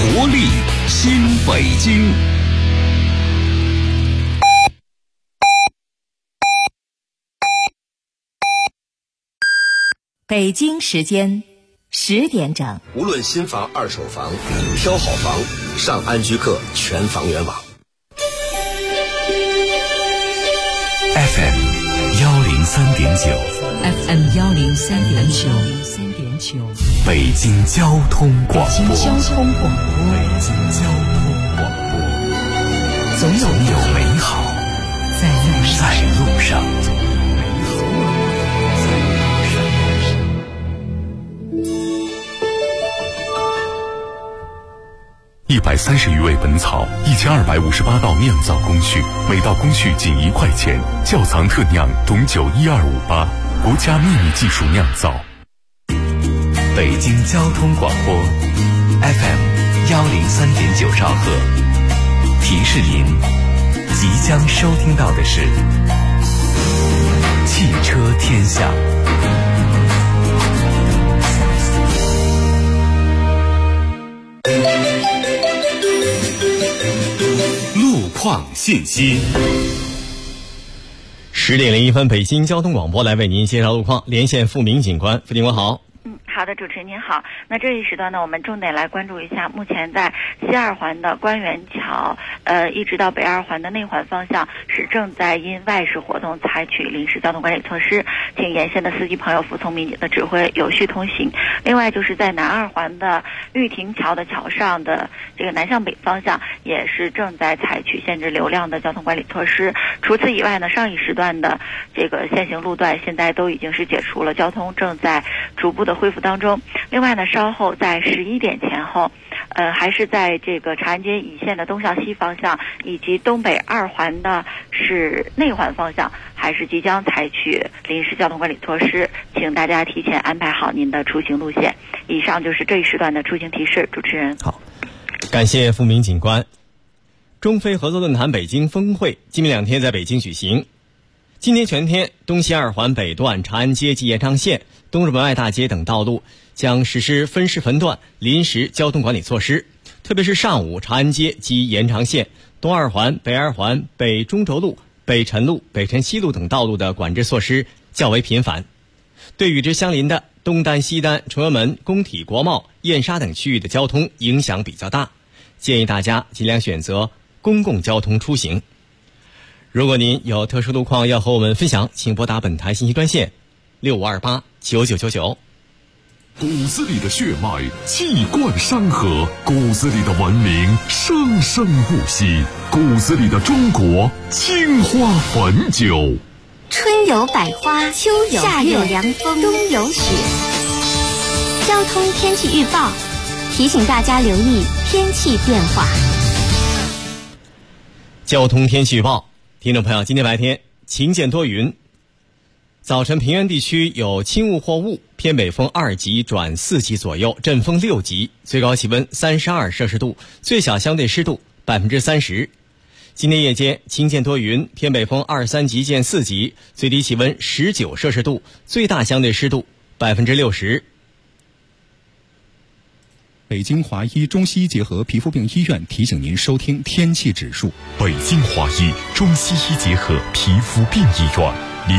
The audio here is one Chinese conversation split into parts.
活力新北京。 北京时间10点整。 无论新房、二手房，挑好房，上安居客全房源网。 FM 103.9 FM 103.9 北京交通广播。 北京交通广播，总有美好在路上。 130余味本草，1258道酿造工序，每道工序仅1块钱。窖藏特酿董酒12588，国家秘密技术酿造。 北京交通广播 FM 103.9兆赫，提示您即将收听到的是汽车天下。 路况信息。 10点01分，北京交通广播来为您介绍路况，连线付明警官。付警官好。 好的，主持人您好。那这一时段呢，我们重点来关注一下，目前在西二环的官园桥，一直到北二环的内环方向是正在因外事活动采取临时交通管理措施，请沿线的司机朋友服从民警的指挥，有序通行。另外就是在南二环的绿亭桥的桥上的这个南向北方向，也是正在采取限制流量的交通管理措施。除此以外呢，上一时段的这个限行路段现在都已经是解除了，交通正在逐步的恢复当中。另外呢，稍后在11点前后，还是在这个长安街以线的东向西方向以及东北二环的是内环方向，还是即将采取临时交通管理措施，请大家提前安排好您的出行路线。以上就是这一时段的出行提示，主持人。 好，感谢付明警官。中非合作论坛北京峰会今明2天在北京举行。今天全天，东西二环北段、长安街及延长线、东直门外大街等道路将实施分时分段临时交通管理措施，特别是上午长安街及延长线、东二环、北二环、北中轴路、北辰路、北辰西路等道路的管制措施较为频繁。对与之相邻的东单、西单、崇文门、工体、国贸、燕莎等区域的交通影响比较大，建议大家尽量选择公共交通出行。如果您有特殊路况要和我们分享，请拨打本台信息专线65289999。 骨子里的血脉气贯山河，骨子里的文明生生不息，骨子里的中国青花汾酒。 春有百花，秋有夏有凉风，冬有雪。交通天气预报提醒大家留意天气变化。 交通天气预报，听众朋友，今天白天晴间多云，早晨平原地区有轻雾或雾，偏北风2级转4级左右，阵风6级，最高气温32摄氏度，最小相对湿度30%。今天夜间晴间多云，偏北风2、3级见4级，最低气温19摄氏度，最大相对湿度60%。 北京华医中西医结合皮肤病医院提醒您收听天气指数。 北京华医中西医结合皮肤病医院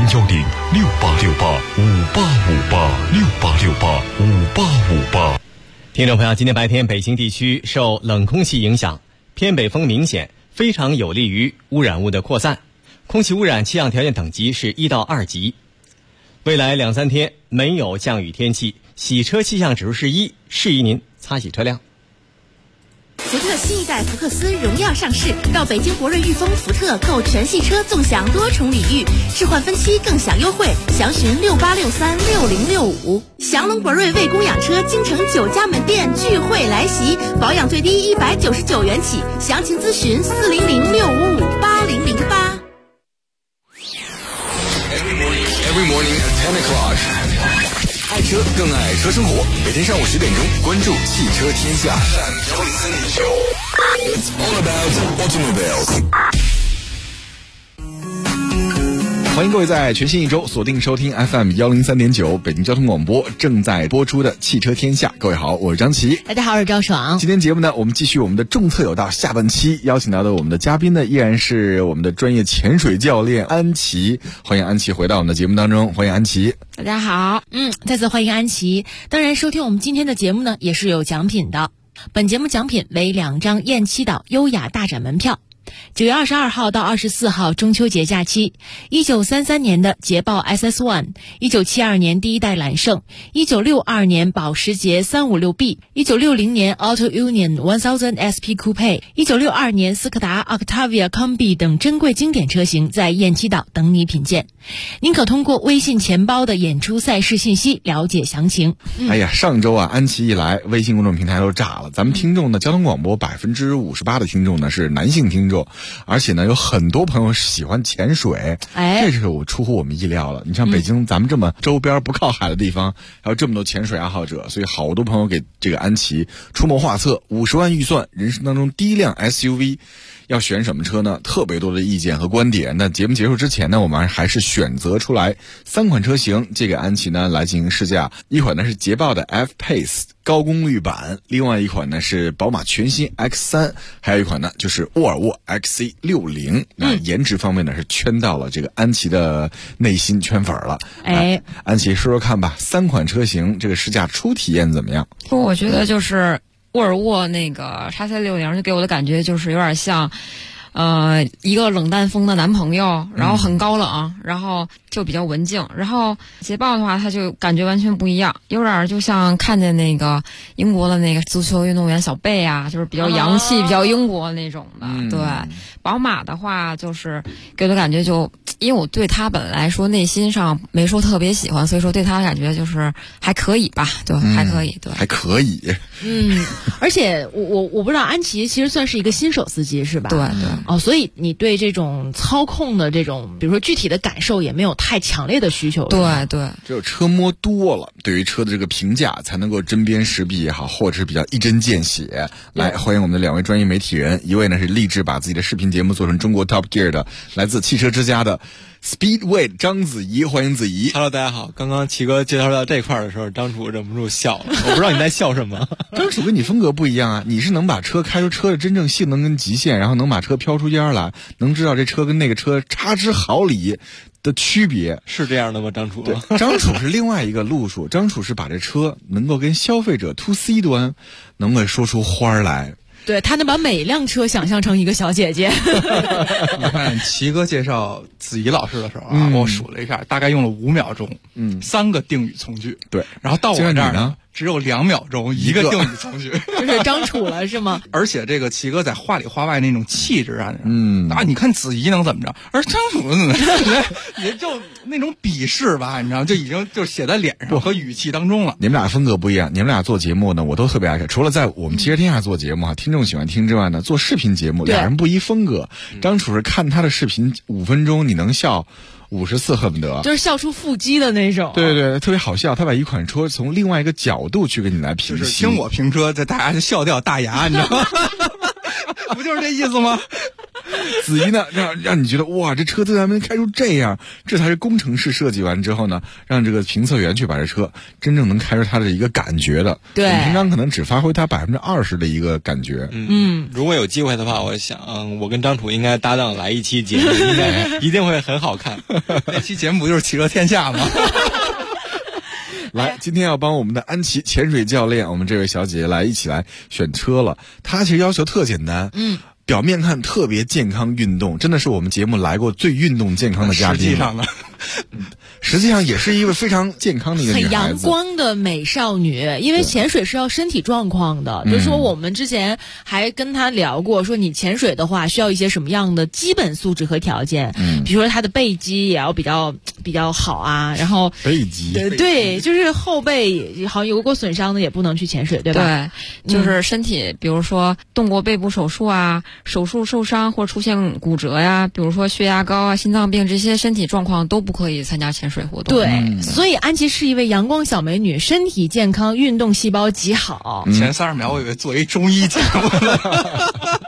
，0106868585858，68685858。 听众朋友，今天白天北京地区受冷空气影响，偏北风明显，非常有利于污染物的扩散，空气污染气象条件等级是1到2级。未来2、3天没有降雨天气，洗车气象指数是1，适宜您擦洗车辆。 福特新一代福克斯荣耀上市，到北京博瑞裕丰福特购全系车纵享多重礼遇，置换分期更享优惠，详询68636065。祥龙博瑞为供养车京城9家门店聚会来袭，保养最低199元起，详情咨询400655808。 Every morning at 10 o'clock， 爱车更爱车生活。每天上午10点钟，关注汽车天下。It's all about automobiles。 欢迎各位在全新一周锁定收听 FM103.9 北京交通广播正在播出的汽车天下。各位好，我是张琪。 大家好，我是赵爽。 今天节目呢，我们继续我们的重测有道下半期，邀请到的我们的嘉宾呢，依然是我们的专业潜水教练安琪。欢迎安琪回到我们的节目当中，欢迎安琪。 大家好，再次欢迎安琪。当然，收听我们今天的节目呢，也是有奖品的。本节目奖品为2张雁栖岛优雅大展门票。9月22号到24号中秋节假期，1933年的捷豹 SS1，1972年第一代揽胜，1962年保时捷 356B，1960 年 Auto Union 1000 SP Coupe，1962 年斯柯达 Octavia Combi 等珍贵经典车型在雁栖岛等你品鉴。您可通过微信钱包的演出赛事信息了解详情。 哎呀，上周啊，安琪一来，微信公众平台都炸了。咱们听众呢，交通广播58%的听众呢是男性听众，而且呢有很多朋友喜欢潜水，这是我出乎我们意料了。你像北京咱们这么周边不靠海的地方，还有这么多潜水爱好者，所以好多朋友给这个安琪出谋划策，50万预算，人生当中第一辆 SUV。要选什么车呢？特别多的意见和观点。那节目结束之前呢，我们还是选择出来3款车型，借给安琪呢来进行试驾。一款呢是捷豹的 F-Pace 高功率版，另外一款呢是宝马全新 X3， 还有一款呢就是沃尔沃 XC60。那颜值方面呢是圈到了这个安琪的内心圈粉了。安琪说说看吧，3款车型这个试驾初体验怎么样？ 我觉得就是沃尔沃那个 XC60 就给我的感觉就是有点像一个冷淡风的男朋友，然后很高冷，然后就比较文静。然后捷豹的话，它就感觉完全不一样，有点就像看见那个英国的那个足球运动员小贝啊，就是比较洋气、比较英国那种的。对，宝马的话就是给我的感觉就，因为我对它本来说内心上没说特别喜欢，所以说对它的感觉就是还可以吧，对，还可以，对， 还可以。 而且我不知道安琪其实算是一个新手司机是吧？ 对对。 所以你对这种操控的这种，比如说具体的感受也没有太强烈的需求。 对对， 只有车摸多了，对于车的这个评价才能够针砭时弊也好，或者是比较一针见血。来，欢迎我们的2位专业媒体人，一位呢是立志把自己的视频节目做成中国 Top Gear 的，来自汽车之家的Speedway 张子怡，欢迎子怡。 Hello， 大家好。刚刚齐哥介绍到这块的时候，张楚忍不住笑了。我不知道你在笑什么。 张楚跟你风格不一样啊，你是能把车开出车的真正性能跟极限，然后能把车飘出烟来，能知道这车跟那个车差之毫厘的区别。 是这样的吗，张楚？ 对，张楚是另外一个路数。张楚是把这车能够跟消费者 to C 端能够说出花来。 对，他能把每辆车想象成一个小姐姐。 你看齐哥介绍子怡老师的时候啊，我数了一下，大概用了5秒钟，3个定语从句。 对， 然后到我这儿呢，只有2秒钟1个定语从句， 就是张楚了是吗？ 而且这个齐哥在话里话外那种气质啊，你看子怡能怎么着，而张楚也就那种鄙视吧，你知道，就已经就写在脸上和语气当中了。 你们俩风格不一样，你们俩做节目呢，我都特别爱看。除了在我们汽车天下做节目听众喜欢听之外呢，做视频节目俩人不一风格。张楚是看他的视频5分钟，你能笑50次恨不得， 就是笑出腹肌的那种。 对对，特别好笑。他把一款车从另外一个角度去跟你来评析， 就是听我评车，在大家就笑掉大牙，你知道吗？不就是这意思吗？ 子怡呢，让你觉得哇，这车在咱们开出这样，这才是工程师设计完之后呢，让这个评测员去把这车真正能开出它的一个感觉的。 对， 我们平常可能只发挥它20%的一个感觉。 如果有机会的话，我想我跟张楚应该搭档来一期节目，应该一定会很好看。 那期节目不就是汽车天下吗？ 来，今天要帮我们的安琪潜水教练，我们这位小姐姐一起来选车了。她其实要求特简单，表面看特别健康运动，真的是我们节目来过最运动健康的嘉宾。 实际上呢， 实际上也是一位非常健康的一个女孩子， 很阳光的美少女。因为潜水是要身体状况的，就是说我们之前还跟她聊过，说你潜水的话需要一些什么样的基本素质和条件，比如说她的背肌也要比较好啊，然后背肌对，就是后背好像有过损伤的也不能去潜水，对吧？ 对，就是身体，比如说动过背部手术啊，手术受伤或出现骨折呀，比如说血压高啊、心脏病这些身体状况都不可以参加潜水活动。 对，所以安琪是一位阳光小美女，身体健康，运动细胞极好。 前30秒我以为做一中医节目了。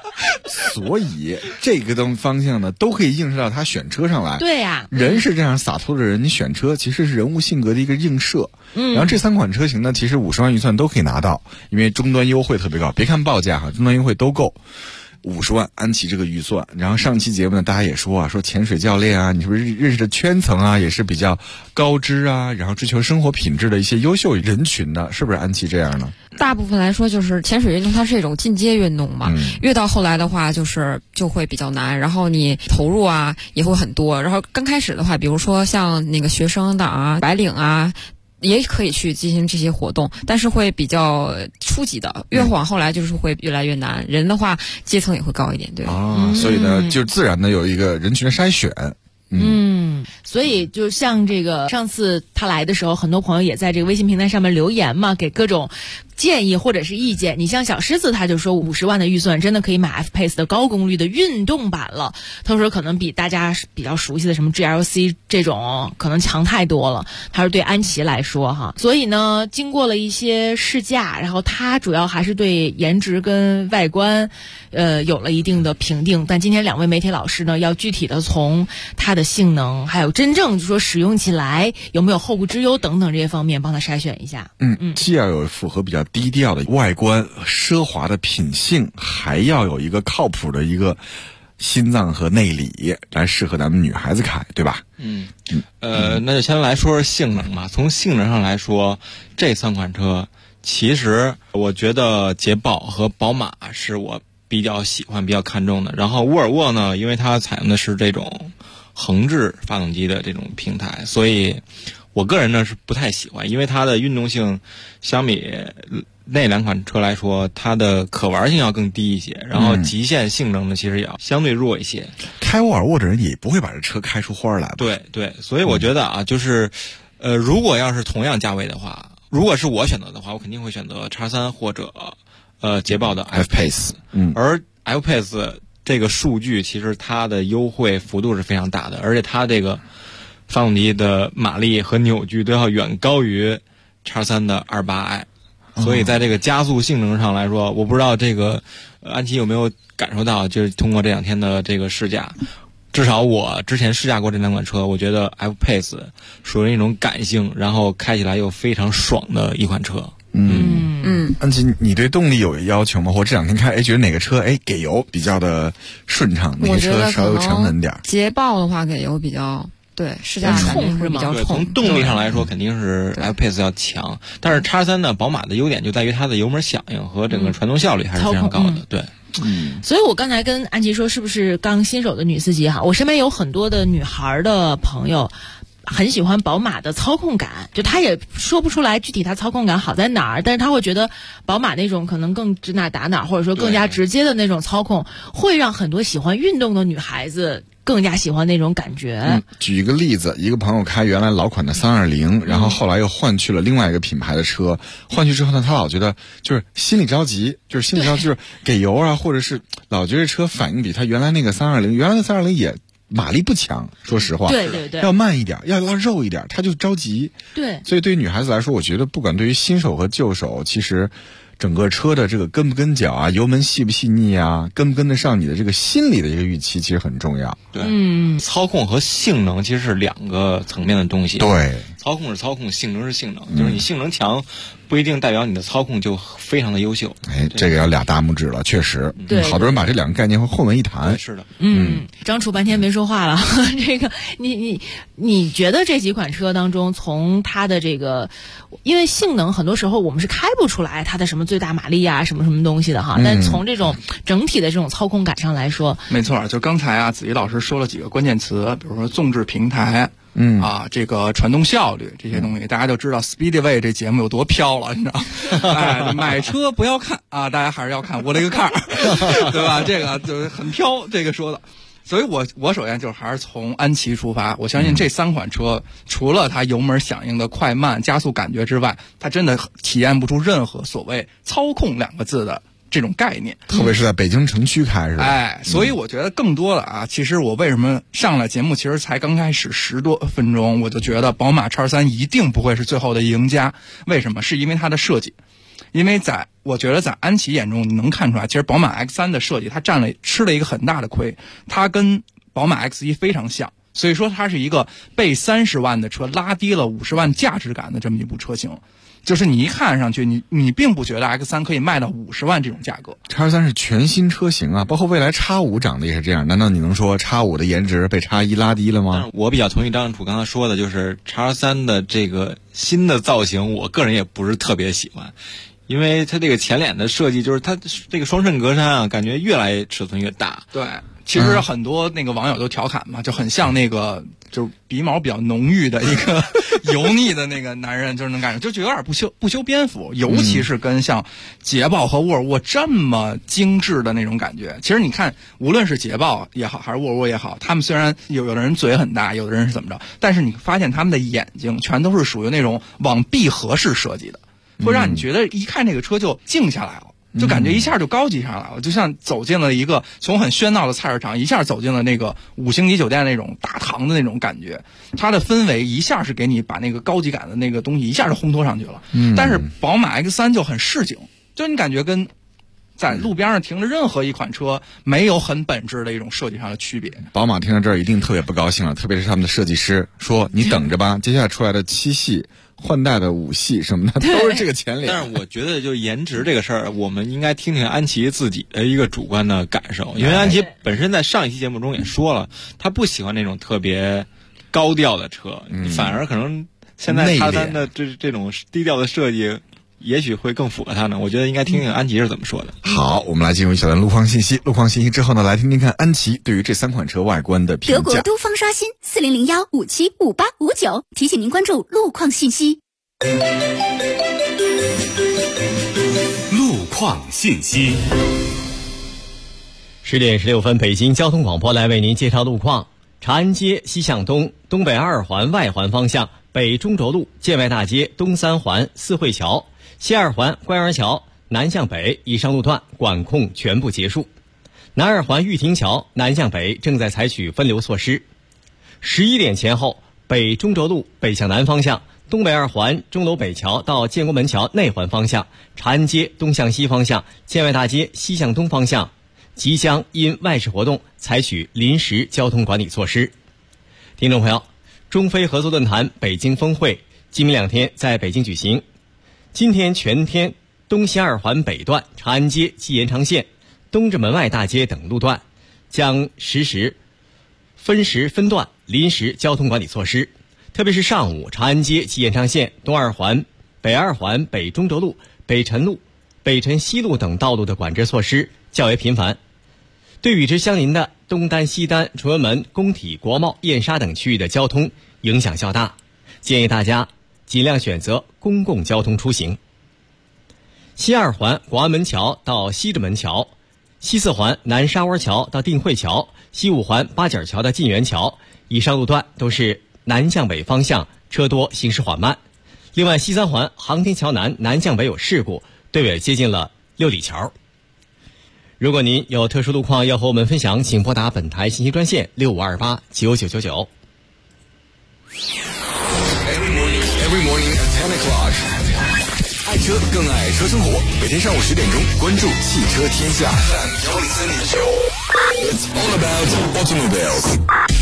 所以这个方向呢，都可以映射到他选车上来。 对呀， 人是这样洒脱的人，你选车其实是人物性格的一个映射。然后这3款车型呢，其实50万预算都可以拿到，因为终端优惠特别高，别看报价哈，终端优惠都够。50万安琪这个预算，然后上期节目呢，大家也说潜水教练啊，你是不是认识的圈层啊，也是比较高知啊，然后追求生活品质的一些优秀人群呢，是不是安琪这样呢？ 大部分来说，就是潜水运动它是一种进阶运动嘛，越到后来的话，就会比较难，然后你投入啊也会很多，然后刚开始的话，比如说像那个学生党啊、白领啊。也可以去进行这些活动，但是会比较初级的，越往后来就是会越来越难。人的话，阶层也会高一点，对。 所以呢，就自然的有一个人群的筛选。 所以就像这个上次他来的时候，很多朋友也在这个微信平台上面留言嘛，给各种建议或者是意见。你像小狮子他就说50万的预算真的可以买 F-Pace 的高功率的运动版了，他说可能比大家比较熟悉的什么 GLC 这种可能强太多了，他说对安琪来说哈。所以呢，经过了一些试驾，然后他主要还是对颜值跟外观有了一定的评定，但今天2位媒体老师呢，要具体的从它的性能还有真正就说使用起来有没有后顾之忧等等这些方面帮他筛选一下。 既要有符合比较低调的外观、奢华的品性，还要有一个靠谱的一个心脏和内里来适合咱们女孩子开，对吧？ 那就先来说说性能吧。从性能上来说，这3款车其实我觉得捷豹和宝马是我比较喜欢、比较看重的。然后沃尔沃呢，因为它采用的是这种横置发动机的这种平台，所以我个人呢是不太喜欢，因为它的运动性相比那2款车来说，它的可玩性要更低一些，然后极限性能呢其实也要相对弱一些。 开沃尔沃的人也不会把这车开出花来吧？ 对，所以我觉得啊，就是如果要是同样价位的话，如果是我选择的话，我肯定会选择 X3 或者捷豹的 F-Pace。 而 F-Pace 这个数据其实它的优惠幅度是非常大的，而且它这个发动机的马力和扭矩都要远高于 X3 的 28i， 所以在这个加速性能上来说，我不知道这个安琪有没有感受到，就是通过这2天的这个试驾，至少我之前试驾过这2款车，我觉得 F-Pace 属于那种感性，然后开起来又非常爽的一款车。 安琪，你对动力有要求吗？或这2天开，觉得哪个车给油比较的顺畅，哪个车稍微沉稳点？ 捷豹的话给油比较对，试驾感觉会比较冲。 从动力上来说，肯定是 F-Pace 要强，但是 X3 呢，宝马的优点就在于它的油门响应和整个传动效率还是非常高的。对。 所以我刚才跟安琪说，是不是刚新手的女司机哈？我身边有很多的女孩的朋友很喜欢宝马的操控感，就她也说不出来具体她操控感好在哪儿，但是她会觉得宝马那种可能更指哪打哪，或者说更加直接的那种操控，会让很多喜欢运动的女孩子更加喜欢那种感觉。 举一个例子，一个朋友开原来老款的320，然后后来又换去了另外一个品牌的车，换去之后呢，他老觉得就是心里着急，就是给油啊，或者是老觉得车反应比他原来那个320，原来的320也马力不强，说实话， 对， 要慢一点，要肉一点，他就着急。 对， 所以对于女孩子来说，我觉得不管对于新手和旧手，其实整个车的这个跟不跟脚啊，油门细不细腻啊，跟不跟得上你的这个心理的一个预期，其实很重要。 对，操控和性能其实是2个层面的东西。 对， 操控是操控，性能是性能，就是你性能强，不一定代表你的操控就非常的优秀。 这个要2大拇指了，确实。 对， 好多人把这2个概念会混为一谈。 是的。 张楚半天没说话了。这个，你觉得这几款车当中，从它的这个，因为性能很多时候我们是开不出来它的什么最大马力啊，什么东西的哈。但从这种整体的这种操控感上来说， 没错，就刚才啊，子怡老师说了几个关键词，比如说纵置平台。这个传动效率这些东西，大家就知道 Speedway 这节目有多飘了，你知道？买车不要看啊，大家还是要看我这个car，对吧？这个就是很飘，这个说的。所以我首先就是还是从安琪出发，我相信这3款车，除了它油门响应的快慢、加速感觉之外，它真的体验不出任何所谓操控2个字的这种概念， 特别是在北京城区开是吧？ 所以我觉得更多的啊，其实我为什么上来节目其实才刚开始10多分钟，我就觉得宝马 X3 一定不会是最后的赢家。为什么？是因为它的设计， 因为我觉得在安琪眼中，你能看出来，其实宝马 X3 的设计它吃了一个很大的亏，它跟宝马 X1 非常像，所以说它是一个被30万的车拉低了50万价值感的这么一部车型。就是你一看上去，你并不觉得 X3 可以卖到50万这种价格。 X3 是全新车型啊，包括未来 X5 长得也是这样。难道你能说 X5 的颜值被 X1 拉低了吗？ 我比较同意张楚刚才说的，就是 X3 的这个新的造型，我个人也不是特别喜欢，因为它这个前脸的设计，就是它这个双肾格栅啊，感觉越来尺寸越大。 对，其实很多那个网友都调侃嘛，就很像那个就是鼻毛比较浓郁的一个油腻的那个男人，就是能感觉就有点不修边幅，尤其是跟像捷豹和沃尔沃这么精致的那种感觉。其实你看，无论是捷豹也好，还是沃尔沃也好，他们虽然有的人嘴很大，有的人是怎么着，但是你发现他们的眼睛全都是属于那种往闭合式设计的，会让你觉得一看这个车就静下来了。就感觉一下就高级上来了，就像走进了一个从很喧闹的菜市场，一下走进了那个5星级酒店那种大堂的那种感觉。它的氛围一下是给你把那个高级感的那个东西一下就烘托上去了。但是宝马 X3 就很市井，就你感觉跟在路边上停着任何一款车没有很本质的一种设计上的区别。 宝马听到这儿一定特别不高兴了，特别是他们的设计师说：“你等着吧，接下来出来的7系。”换代的5系什么的都是这个前脸。 但是我觉得就颜值这个事儿，我们应该听听安琪自己的一个主观的感受，因为安琪本身在上一期节目中也说了，她不喜欢那种特别高调的车，反而可能现在X3的这种低调的设计也许会更符合他呢。我觉得应该听听安琪是怎么说的。 好，我们来进入一小段路况信息。路况信息之后呢，来听听看安琪对于这3款车外观的评价。 德国都方刷新4001575859，提醒您关注路况信息。 路况信息。 10点16分，北京交通广播来为您介绍路况。长安街西向东，东北2环外环方向，北中轴路建外大街东3环四惠桥，西2环官园桥南向北以上路段管控全部结束。南2环玉亭桥南向北正在采取分流措施。11点前后，北中轴路北向南方向，东北2环钟楼北桥到建国门桥内环方向，长安街东向西方向，建外大街西向东方向即将因外事活动采取临时交通管理措施。听众朋友，中非合作论坛北京峰会今明2天在北京举行。今天全天东西2环北段、长安街及延长线、东直门外大街等路段将实施分时分段临时交通管理措施。特别是上午，长安街及延长线、东2环、北2环北中轴路、北辰路、北辰西路等道路的管制措施较为频繁，对与之相邻的东单、西单、崇文门、工体、国贸、燕莎等区域的交通影响较大，建议大家尽量选择公共交通出行。西2环广安门桥到西直门桥，西4环南沙窝桥到定慧桥，西5环八角桥到晋源桥，以上路段都是南向北方向车多，行驶缓慢。另外，西3环航天桥南南向北有事故，队尾接近了六里桥。如果您有特殊路况要和我们分享，请拨打本台信息专线65289999。 Every morning at 10 o'clock， 爱车更爱车生活。每天上午10点钟，关注汽车天下。It's all about automobiles。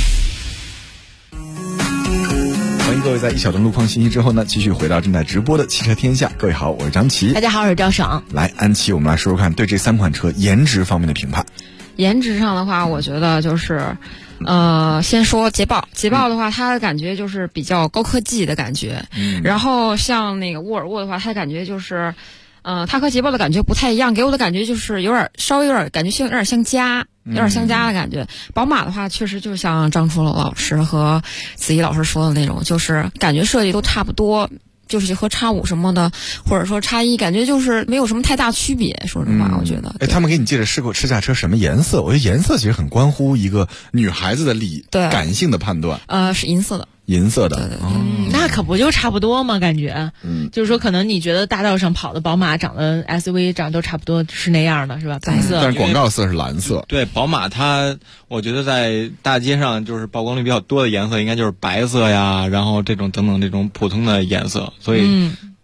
欢迎各位在一小段路况信息之后呢，继续回到正在直播的汽车天下。各位好，我是张琪。 大家好，我是赵爽。 来，安琪，我们来说说看对这3款车颜值方面的评判。 颜值上的话，我觉得就是先说捷豹的话，它的感觉就是比较高科技的感觉。然后像那个沃尔沃的话，它感觉就是它和捷豹的感觉不太一样，给我的感觉就是稍微有点感觉有点相加的感觉。宝马的话，确实就像张楚老师和子怡老师说的那种，就是感觉设计都差不多，就是和X5什么的，或者说X1，感觉就是没有什么太大区别。说实话，我觉得。 他们给你介绍试过试驾车什么颜色？我觉得颜色其实很关乎一个女孩子的感性的判断。 是银色的。 银色的， 那可不就差不多吗？感觉，就是说，可能你觉得大道上跑的宝马长得 SUV 长都差不多是那样的，是吧？白色， 但是广告色是蓝色。 对，宝马它，我觉得在大街上就是曝光率比较多的颜色，应该就是白色呀，然后这种等等这种普通的颜色，所以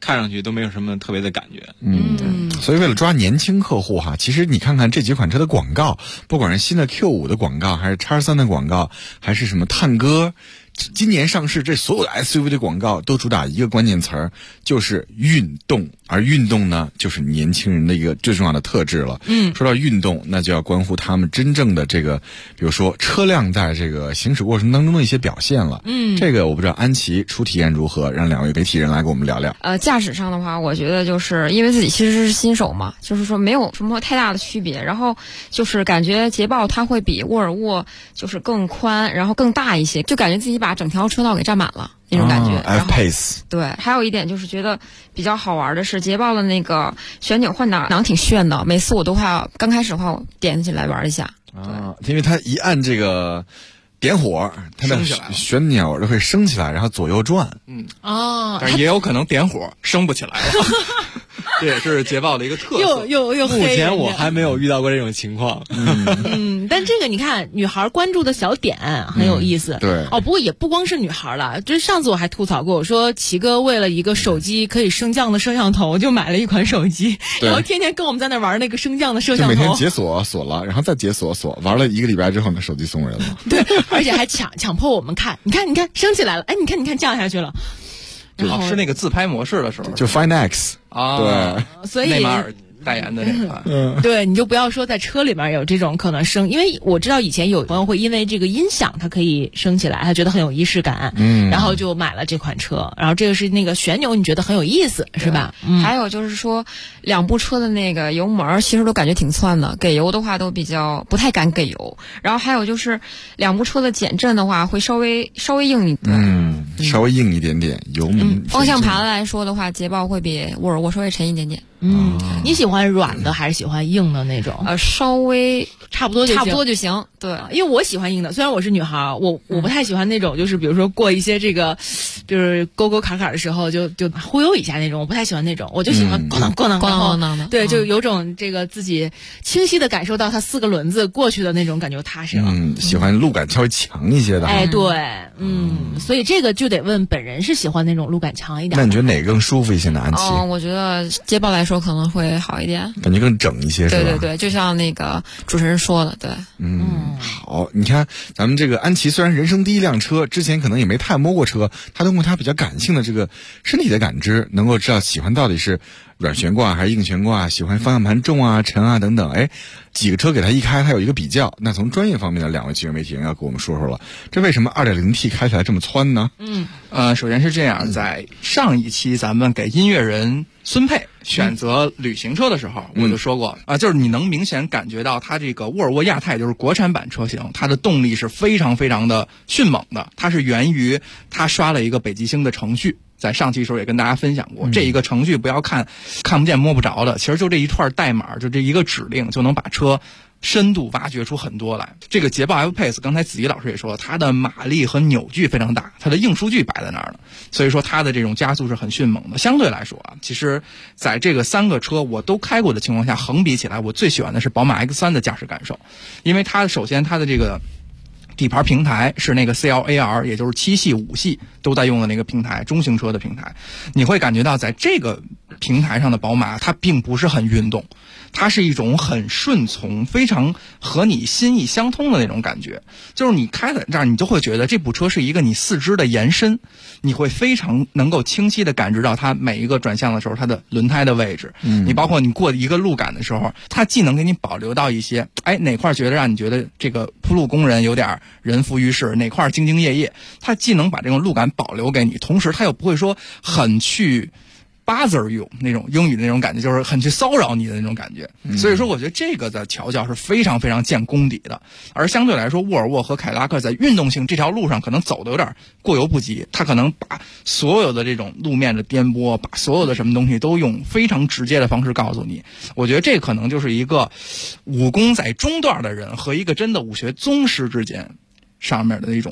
看上去都没有什么特别的感觉。 所以为了抓年轻客户哈，其实你看看这几款车的广告，不管是新的 Q5 的广告，还是 X3 的广告，还是什么探歌，今年上市这所有的 SUV 的广告都主打一个关键词儿，就是运动。而运动呢，就是年轻人的一个最重要的特质了。说到运动，那就要关乎他们真正的这个，比如说车辆在这个行驶过程当中的一些表现了。这个我不知道安琪初体验如何，让两位媒体人来跟我们聊聊。 驾驶上的话，我觉得就是因为自己其实是新手嘛，就是说没有什么太大的区别。然后就是感觉捷豹它会比沃尔沃就是更宽，然后更大一些，就感觉自己把整条车道给占满了。那种感觉 F-Pace 对，还有一点就是觉得比较好玩的是捷豹的那个旋钮换挡挺炫的，每次我都会刚开始的话我点起来玩一下因为它一按这个点火，它的旋钮就会升起来，然后左右转。 但是也有可能点火升不起来了。这也是捷豹的一个特色。 又目前我还没有遇到过这种情况。 但这个你看，女孩关注的小点很有意思。 对。 不过也不光是女孩了，就是上次我还吐槽过，我说齐哥为了一个手机可以升降的摄像头，就买了一款手机，然后天天跟我们在那玩那个升降的摄像头。 就每天解锁了，然后再解锁，玩了1个礼拜之后呢，手机送人了。 对，而且还强迫我们看，你看升起来了，你看降下去了。 是那个自拍模式的时候， 就 Find X 对， 所以内马尔代言的那款。 对，你就不要说在车里面有这种可能升，因为我知道以前有朋友会因为这个音响它可以升起来，他觉得很有仪式感，然后就买了这款车。然后这个是那个旋钮，你觉得很有意思是吧？ 还有就是说两部车的那个油门其实都感觉挺窜的，给油的话都比较不太敢给油。然后还有就是两部车的减震的话会稍微硬一点， 稍微硬一点点，油门。 方向盘来说的话，捷豹会比沃尔沃稍微沉一点点。 你喜欢软的还是喜欢硬的那种？ 稍微差不多就行。对， 因为我喜欢硬的，虽然我是女孩，我不太喜欢那种，就是比如说过一些这个就是沟沟坎坎的时候就忽悠一下那种，我不太喜欢那种，我就喜欢咣当的，对，就有种这个自己清晰的感受到它4个轮子过去的那种感觉踏实了。 喜欢路感稍微强一些的。 对，所以这个就得问本人是喜欢那种路感强一点。 那你觉得哪个更舒服一些呢？安琪？ 我觉得捷豹来说可能会好一点， 感觉更整一些，是吧？ 对，就像那个主持人说的，对。 好，你看咱们这个安琪虽然人生第一辆车，之前可能也没太摸过车，他通过他比较感性的这个身体的感知，能够知道喜欢到底是软悬挂还是硬悬挂，喜欢方向盘重啊沉啊等等。几个车给他一开，他有一个比较。那从专业方面的两位汽车媒体人要跟我们说说了，这为什么 2.0T 开起来这么窜呢？ 首先是这样，在上一期咱们给音乐人孙沛选择旅行车的时候，我就说过就是你能明显感觉到它这个沃尔沃亚太就是国产版车型，它的动力是非常非常的迅猛的，它是源于它刷了一个北极星的程序。在上期的时候也跟大家分享过，这一个程序不要看不见摸不着的，其实就这一串代码，就这一个指令就能把车深度挖掘出很多来。这个捷豹 F-Pace 刚才子怡老师也说，它的马力和扭矩非常大，它的硬数据摆在那儿了，所以说它的这种加速是很迅猛的。相对来说其实在这个3个车我都开过的情况下，横比起来我最喜欢的是宝马 X3 的驾驶感受，因为它首先它的这个底盘平台是那个 CLAR， 也就是7系5系都在用的那个平台，中型车的平台。你会感觉到在这个平台上的宝马它并不是很运动，它是一种很顺从，非常和你心意相通的那种感觉。就是你开在这儿，你就会觉得这部车是一个你四肢的延伸，你会非常能够清晰的感知到它每一个转向的时候它的轮胎的位置。你包括你过一个路感的时候，它既能给你保留到一些哪块觉得让你觉得这个铺路工人有点人浮于事，哪块兢兢业业，它既能把这种路感保留给你，同时它又不会说很去bother you 那种英语的那种感觉，就是很去骚扰你的那种感觉。所以说我觉得这个的调教是非常非常见功底的。而相对来说，沃尔沃和凯迪拉克在运动性这条路上可能走的有点过犹不及，它可能把所有的这种路面的颠簸，把所有的什么东西都用非常直接的方式告诉你。我觉得这可能就是一个武功在中段的人和一个真的武学宗师之间上面的一种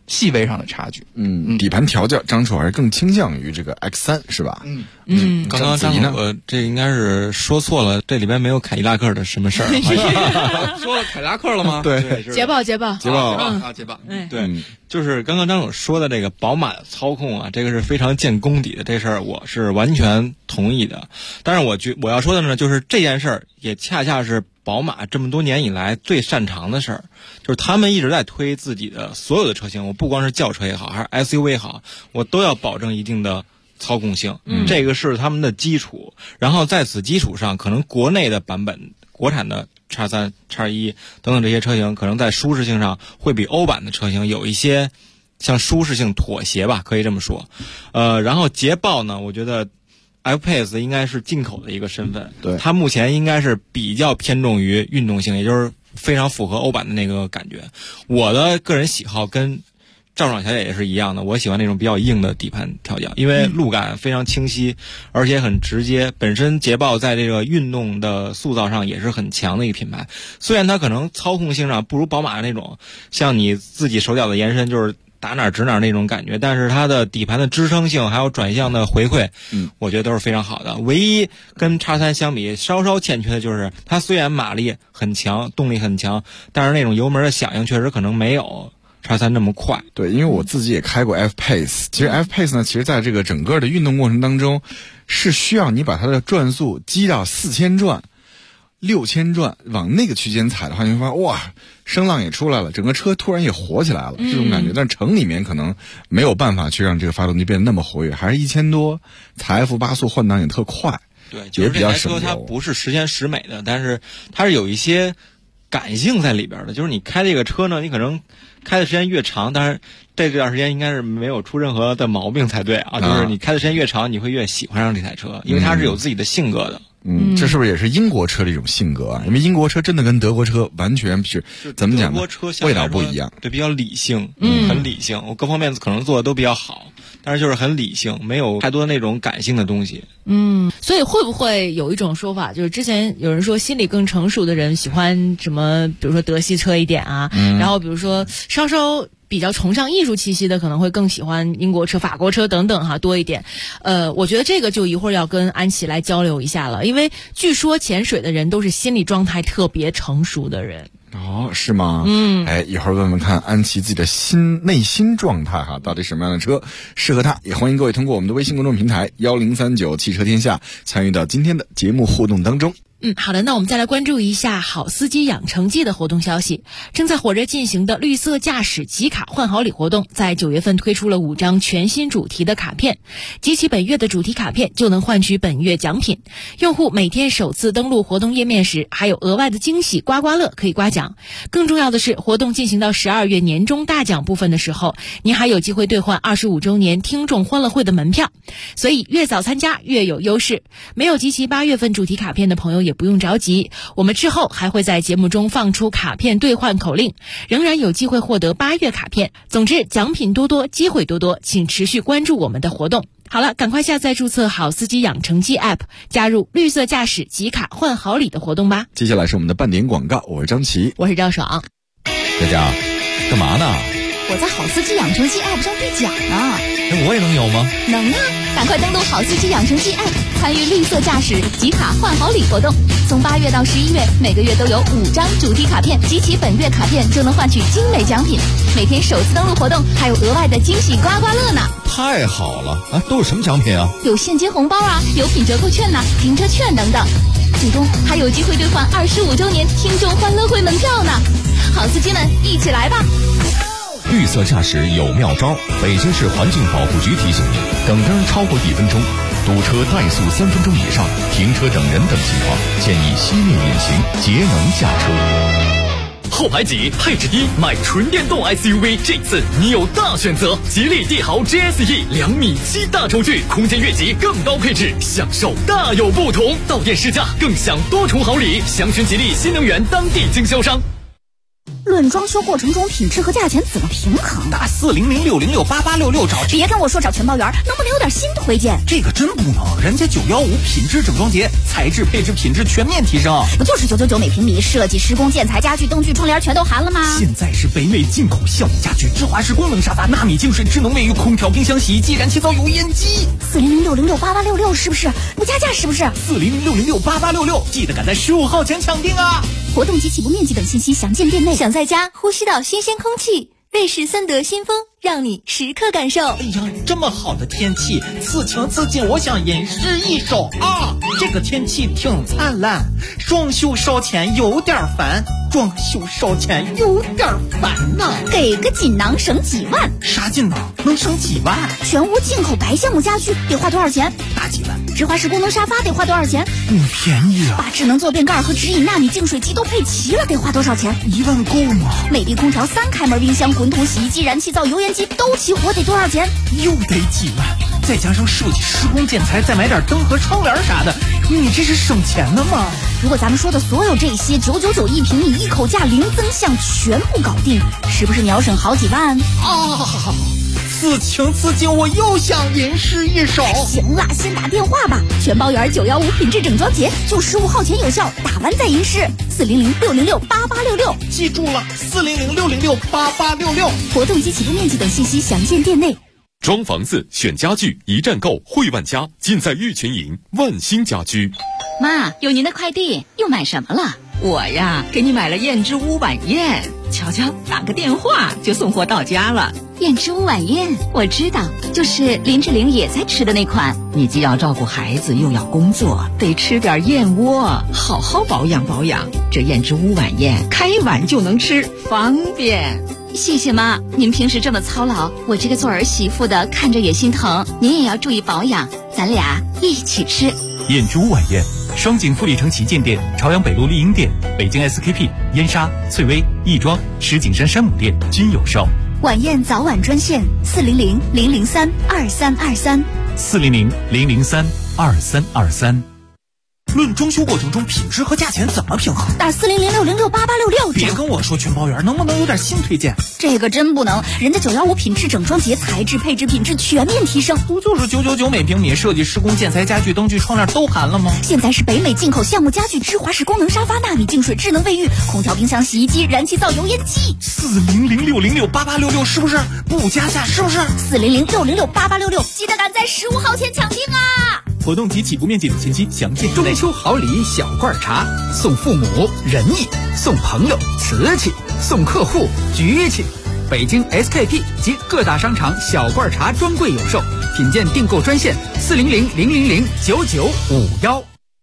细微上的差距。 底盘调教，张楚还是更倾向于这个 X3 是吧？ 刚刚张楚这应该是说错了，这里边没有凯迪拉克的什么事儿。 说了凯迪拉克了吗？ 对， 捷豹， 捷豹。 对，就是刚刚张楚说的这个宝马的操控啊，这个是非常见功底的，这事儿我是完全同意的。但是我要说的呢，就是这件事儿也恰恰是宝马这么多年以来最擅长的事儿，就是他们一直在推自己的所有的车型，我不光是轿车也好，还是 SUV 也好，我都要保证一定的操控性，这个是他们的基础。然后在此基础上，可能国内的版本，国产的 X3、X1 等等这些车型，可能在舒适性上会比欧版的车型有一些像舒适性妥协吧，可以这么说。然后捷豹呢，我觉得 F-Pace 应该是进口的一个身份， 对， 它目前应该是比较偏重于运动性，也就是非常符合欧版的那个感觉。我的个人喜好跟赵爽小姐也是一样的，我喜欢那种比较硬的底盘调教，因为路感非常清晰，而且很直接。本身捷豹在这个运动的塑造上也是很强的一个品牌，虽然它可能操控性上不如宝马那种像你自己手脚的延伸，就是打哪儿指哪儿那种感觉，但是它的底盘的支撑性还有转向的回馈，我觉得都是非常好的。唯一跟 X3 相比稍稍欠缺的就是它虽然马力很强，动力很强，但是那种油门的响应确实可能没有X3那么快。 对，因为我自己也开过 F-Pace， 其实 F-Pace 呢，其实在这个整个的运动过程当中，是需要你把它的转速击到4000转、6000转，往那个区间踩的话，你会发现哇，声浪也出来了，整个车突然也活起来了，这种感觉。但城里面可能没有办法去让这个发动机变得那么活跃，还是1000多，踩 F8速换挡也特快。 对，就是这台车它不是时鲜时美的，但是它是有一些感性在里边的。就是你开这个车呢，你可能开的时间越长，但是这段时间应该是没有出任何的毛病才对啊。就是你开的时间越长，你会越喜欢上这台车，因为它是有自己的性格的。 这是不是也是英国车的一种性格啊？因为英国车真的跟德国车完全是怎么讲呢？ 德国车味道不一样， 对，比较理性，很理性，我各方面可能做的都比较好，但是就是很理性，没有太多那种感性的东西。 所以会不会有一种说法，就是之前有人说心理更成熟的人喜欢什么，比如说德系车一点啊，然后比如说稍稍比较崇尚艺术气息的可能会更喜欢英国车、法国车等等哈多一点。我觉得这个就一会儿要跟安琪来交流一下了，因为据说潜水的人都是心理状态特别成熟的人。 哦，是吗？一会儿问问看安琪自己的内心状态哈，到底什么样的车适合他？也欢迎各位通过我们的微信公众平台1039汽车天下参与到今天的节目互动当中。 好的，那我们再来关注一下好司机养成记的活动消息。正在火热进行的绿色驾驶集卡换好礼活动，在9月份推出了5张全新主题的卡片，集齐本月的主题卡片就能换取本月奖品。用户每天首次登录活动页面时，还有额外的惊喜刮刮乐可以刮奖。更重要的是，活动进行到12月年终大奖部分的时候，您还有机会兑换25周年听众欢乐会的门票。所以越早参加越有优势。没有集齐8月份主题卡片的朋友也不用着急，我们之后还会在节目中放出卡片兑换口令，仍然有机会获得8月卡片。总之，奖品多多，机会多多，请持续关注我们的活动。好了，赶快下载注册好司机养成记 App， 加入绿色驾驶集卡换好礼的活动吧。 接下来是我们的半点广告，我是张琪， 我是赵爽。 佳佳，干嘛呢？ 我在好司机养成记 App 上兑奖呢。 我也能有吗？ 能啊！赶快登录好司机养成记 App， 参与绿色驾驶集卡换好礼活动。从8月到11月，每个月都有5张主题卡片，集齐本月卡片就能换取精美奖品。每天首次登录活动还有额外的惊喜刮刮乐呢！ 太好了啊！都是什么奖品啊？ 有现金红包啊，有品折扣券呐、停车券等等。最终还有机会兑换25周年听众欢乐会门票呢！好司机们，一起来吧！ 绿色驾驶有妙招，北京市环境保护局提醒您：等灯超过1分钟、堵车怠速3分钟以上、停车等人等情况，建议熄灭引擎，节能驾车。 后排挤，配置低，买纯电动 SUV， 这次你有大选择。吉利帝豪 GSE 2.7米大轴距，空间越级，更高配置，享受大有不同。到店试驾，更享多重好礼。详询吉利新能源当地经销商。 论装修过程中品质和价钱怎么平衡？ 打400-606-8866找。 别跟我说找全包圆，能不能有点新推荐？ 这个真不能，人家915品质整装节，材质配置品质全面提升。 不就是999每平米，设计施工建材家具灯具窗帘全都含了吗？ 现在是北美进口橡木家具，芝华士功能沙发，纳米净水智能卫浴，空调冰箱洗衣机，燃气灶油烟机。 400-606-8866是不是？不加价是不是 ？400-606-8866，记得赶在15号前抢订啊！ 活动及起步面积等信息详见店内。 想在家呼吸到新鲜空气，瑞士森德新风让你时刻感受。 哎呀，这么好的天气，此情此景，我想吟诗一首啊！这个天气挺灿烂，装修烧钱有点烦，装修烧钱有点烦呐。 给个锦囊省几万？ 啥锦囊能省几万？ 全屋进口白橡木家具得花多少钱？ 大几万。 芝华士功能沙发得花多少钱？ 不便宜啊！ 把智能坐便盖和直饮纳米净水机都配齐了，得花多少钱 ？1万够吗？ 美的空调3开门冰箱、滚筒洗衣机、燃气灶、油烟机都齐活，得多少钱？ 又得几万，再加上设计施工建材，再买点灯和窗帘啥的，你这是省钱的吗？ 如果咱们说的所有这些999一平米一口价零增项全部搞定，是不是你要省好几万啊？此情此景，我又想吟诗一首。 行了，先打电话吧。全包圆915品质整装节就15号前有效，打完再吟诗。400-606-8866， 记住了，400-606-8866。 活动及起步面积等信息详见店内。 装房子选家具一站购，汇万家，尽在玉泉营万兴家居。 妈，有您的快递，又买什么了？ 我呀，给你买了燕之屋晚宴，瞧瞧，打个电话就送货到家了。 燕之屋晚宴我知道，就是林志玲也在吃的那款。 你既要照顾孩子，又要工作，得吃点燕窝，好好保养保养。这燕之屋晚宴开碗就能吃，方便。 谢谢妈，您平时这么操劳，我这个做儿媳妇的看着也心疼。您也要注意保养，咱俩一起吃。 燕之屋晚宴，双井富力城旗舰店、朝阳北路丽婴店、北京 SKP、燕莎、翠微、亦庄、石景山山姆店均有售。 晚宴早晚专线400-003-2323。 400-003-2323。 论装修过程中品质和价钱怎么平衡？ 打400-606-8866。 别跟我说全包圆，能不能有点新推荐？ 这个真不能，人家915品质整装节，材质配置品质全面提升。 不就是999每平米，设计施工建材家具灯具窗帘都含了吗？ 现在是北美进口橡木家具、芝华士功能沙发、纳米净水智能卫浴、空调冰箱洗衣机、燃气灶油烟机。 400-606-8866是不是？不加价是不是 ？400-606-8866，记得赶在15号前抢订啊！ 活动及起步面积等信息详见中秋好礼小罐茶，送父母仁义，送朋友瓷器，送客户局气。北京 SKP 及各大商场小罐茶专柜有售，品鉴订购专线400-000-9951。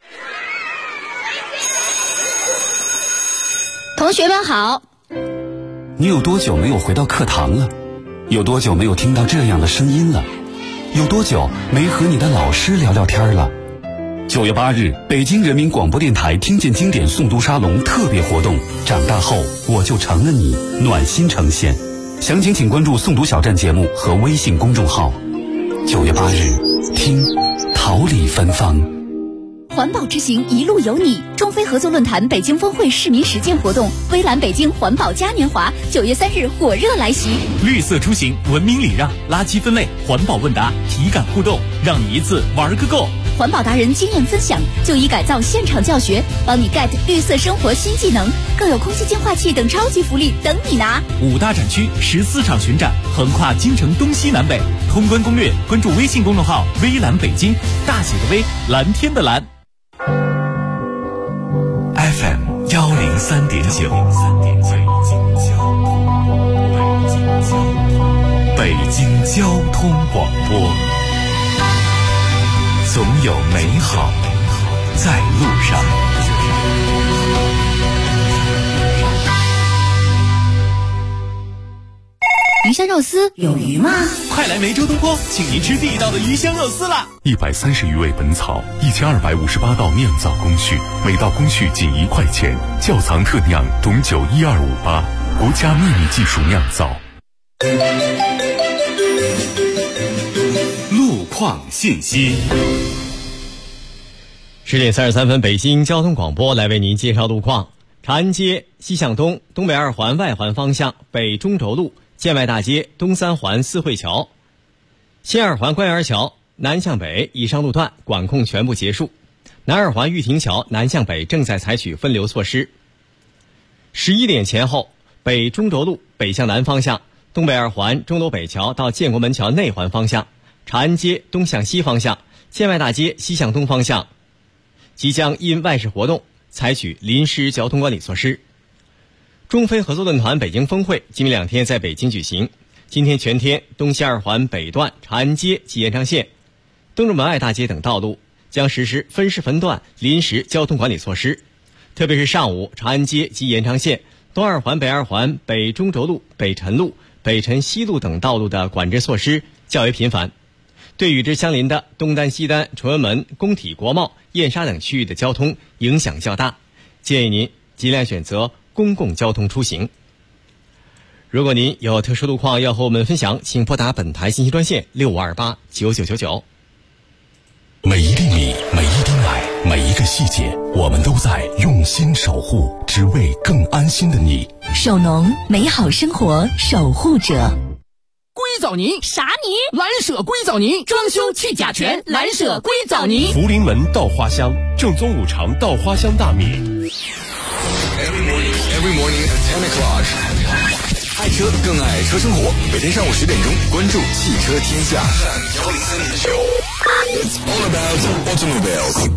同学们好。 你有多久没有回到课堂了？有多久没有听到这样的声音了？有多久没和你的老师聊聊天了？9月8日，北京人民广播电台听见经典诵读沙龙特别活动，长大后我就成了你，暖心呈现。详情请关注诵读小站节目和微信公众号。9月8日，听桃李芬芳。 环保之行一路有你，中非合作论坛北京峰会市民实践活动，微蓝北京环保嘉年华9月3日火热来袭。 绿色出行，文明礼让，垃圾分类，环保问答，体感互动，让你一次玩个够。 环保达人经验分享，就医改造现场教学，帮你 get 绿色生活新技能，更有空气净化器等超级福利等你拿。 5大展区14场巡展，横跨京城东西南北。通关攻略，关注微信公众号微蓝北京，大写的微，蓝天的蓝。 FM 103.9，北京交通广播，总有美好在路上。 鱼香肉丝有鱼吗？ 快来梅州东坡，请您吃地道的鱼香肉丝啦 ！130余味本草，1258道酿造工序，每道工序仅1块钱。窖藏特酿懂酒12588，国家秘密技术酿造。 路况信息。 10点33分，北京交通广播来为您介绍路况。 长安街西向东东北2环外环方向北中轴路建外大街东3环四惠桥，新2环官园桥南向北以上路段管控全部结束，南2环玉亭桥南向北正在采取分流措施。11点前后，北中轴路北向南方向东北2环钟楼北桥到建国门桥内环方向，长安街东向西方向建外大街西向东方向即将因外事活动采取临时交通管理措施。中非合作论坛北京峰会今明2天在北京举行，今天全天东西2环北段长安街及延长线、东直门外大街等道路将实施分时分段临时交通管理措施，特别是上午长安街及延长线、东2环北2环北中轴路、北辰路、北辰西路等道路的管制措施较为频繁，对与之相邻的东单、西单、崇文门、工体、国贸、燕莎等区域的交通影响较大，建议您尽量选择公共交通出行。如果您有特殊路况要和我们分享，请拨打本台信息专线65289999。 每一粒米，每一滴奶，每一个细节，我们都在用心守护，只为更安心的你。 首农，美好生活守护者。 硅藻泥啥泥？ 蓝舍硅藻泥，装修去甲醛，蓝舍硅藻泥。 福临门稻花香，正宗五常稻花香大米。 Every morning at 10 o'clock。爱车更爱车生活，每天上午10点钟，关注汽车天下。It's all about automobiles。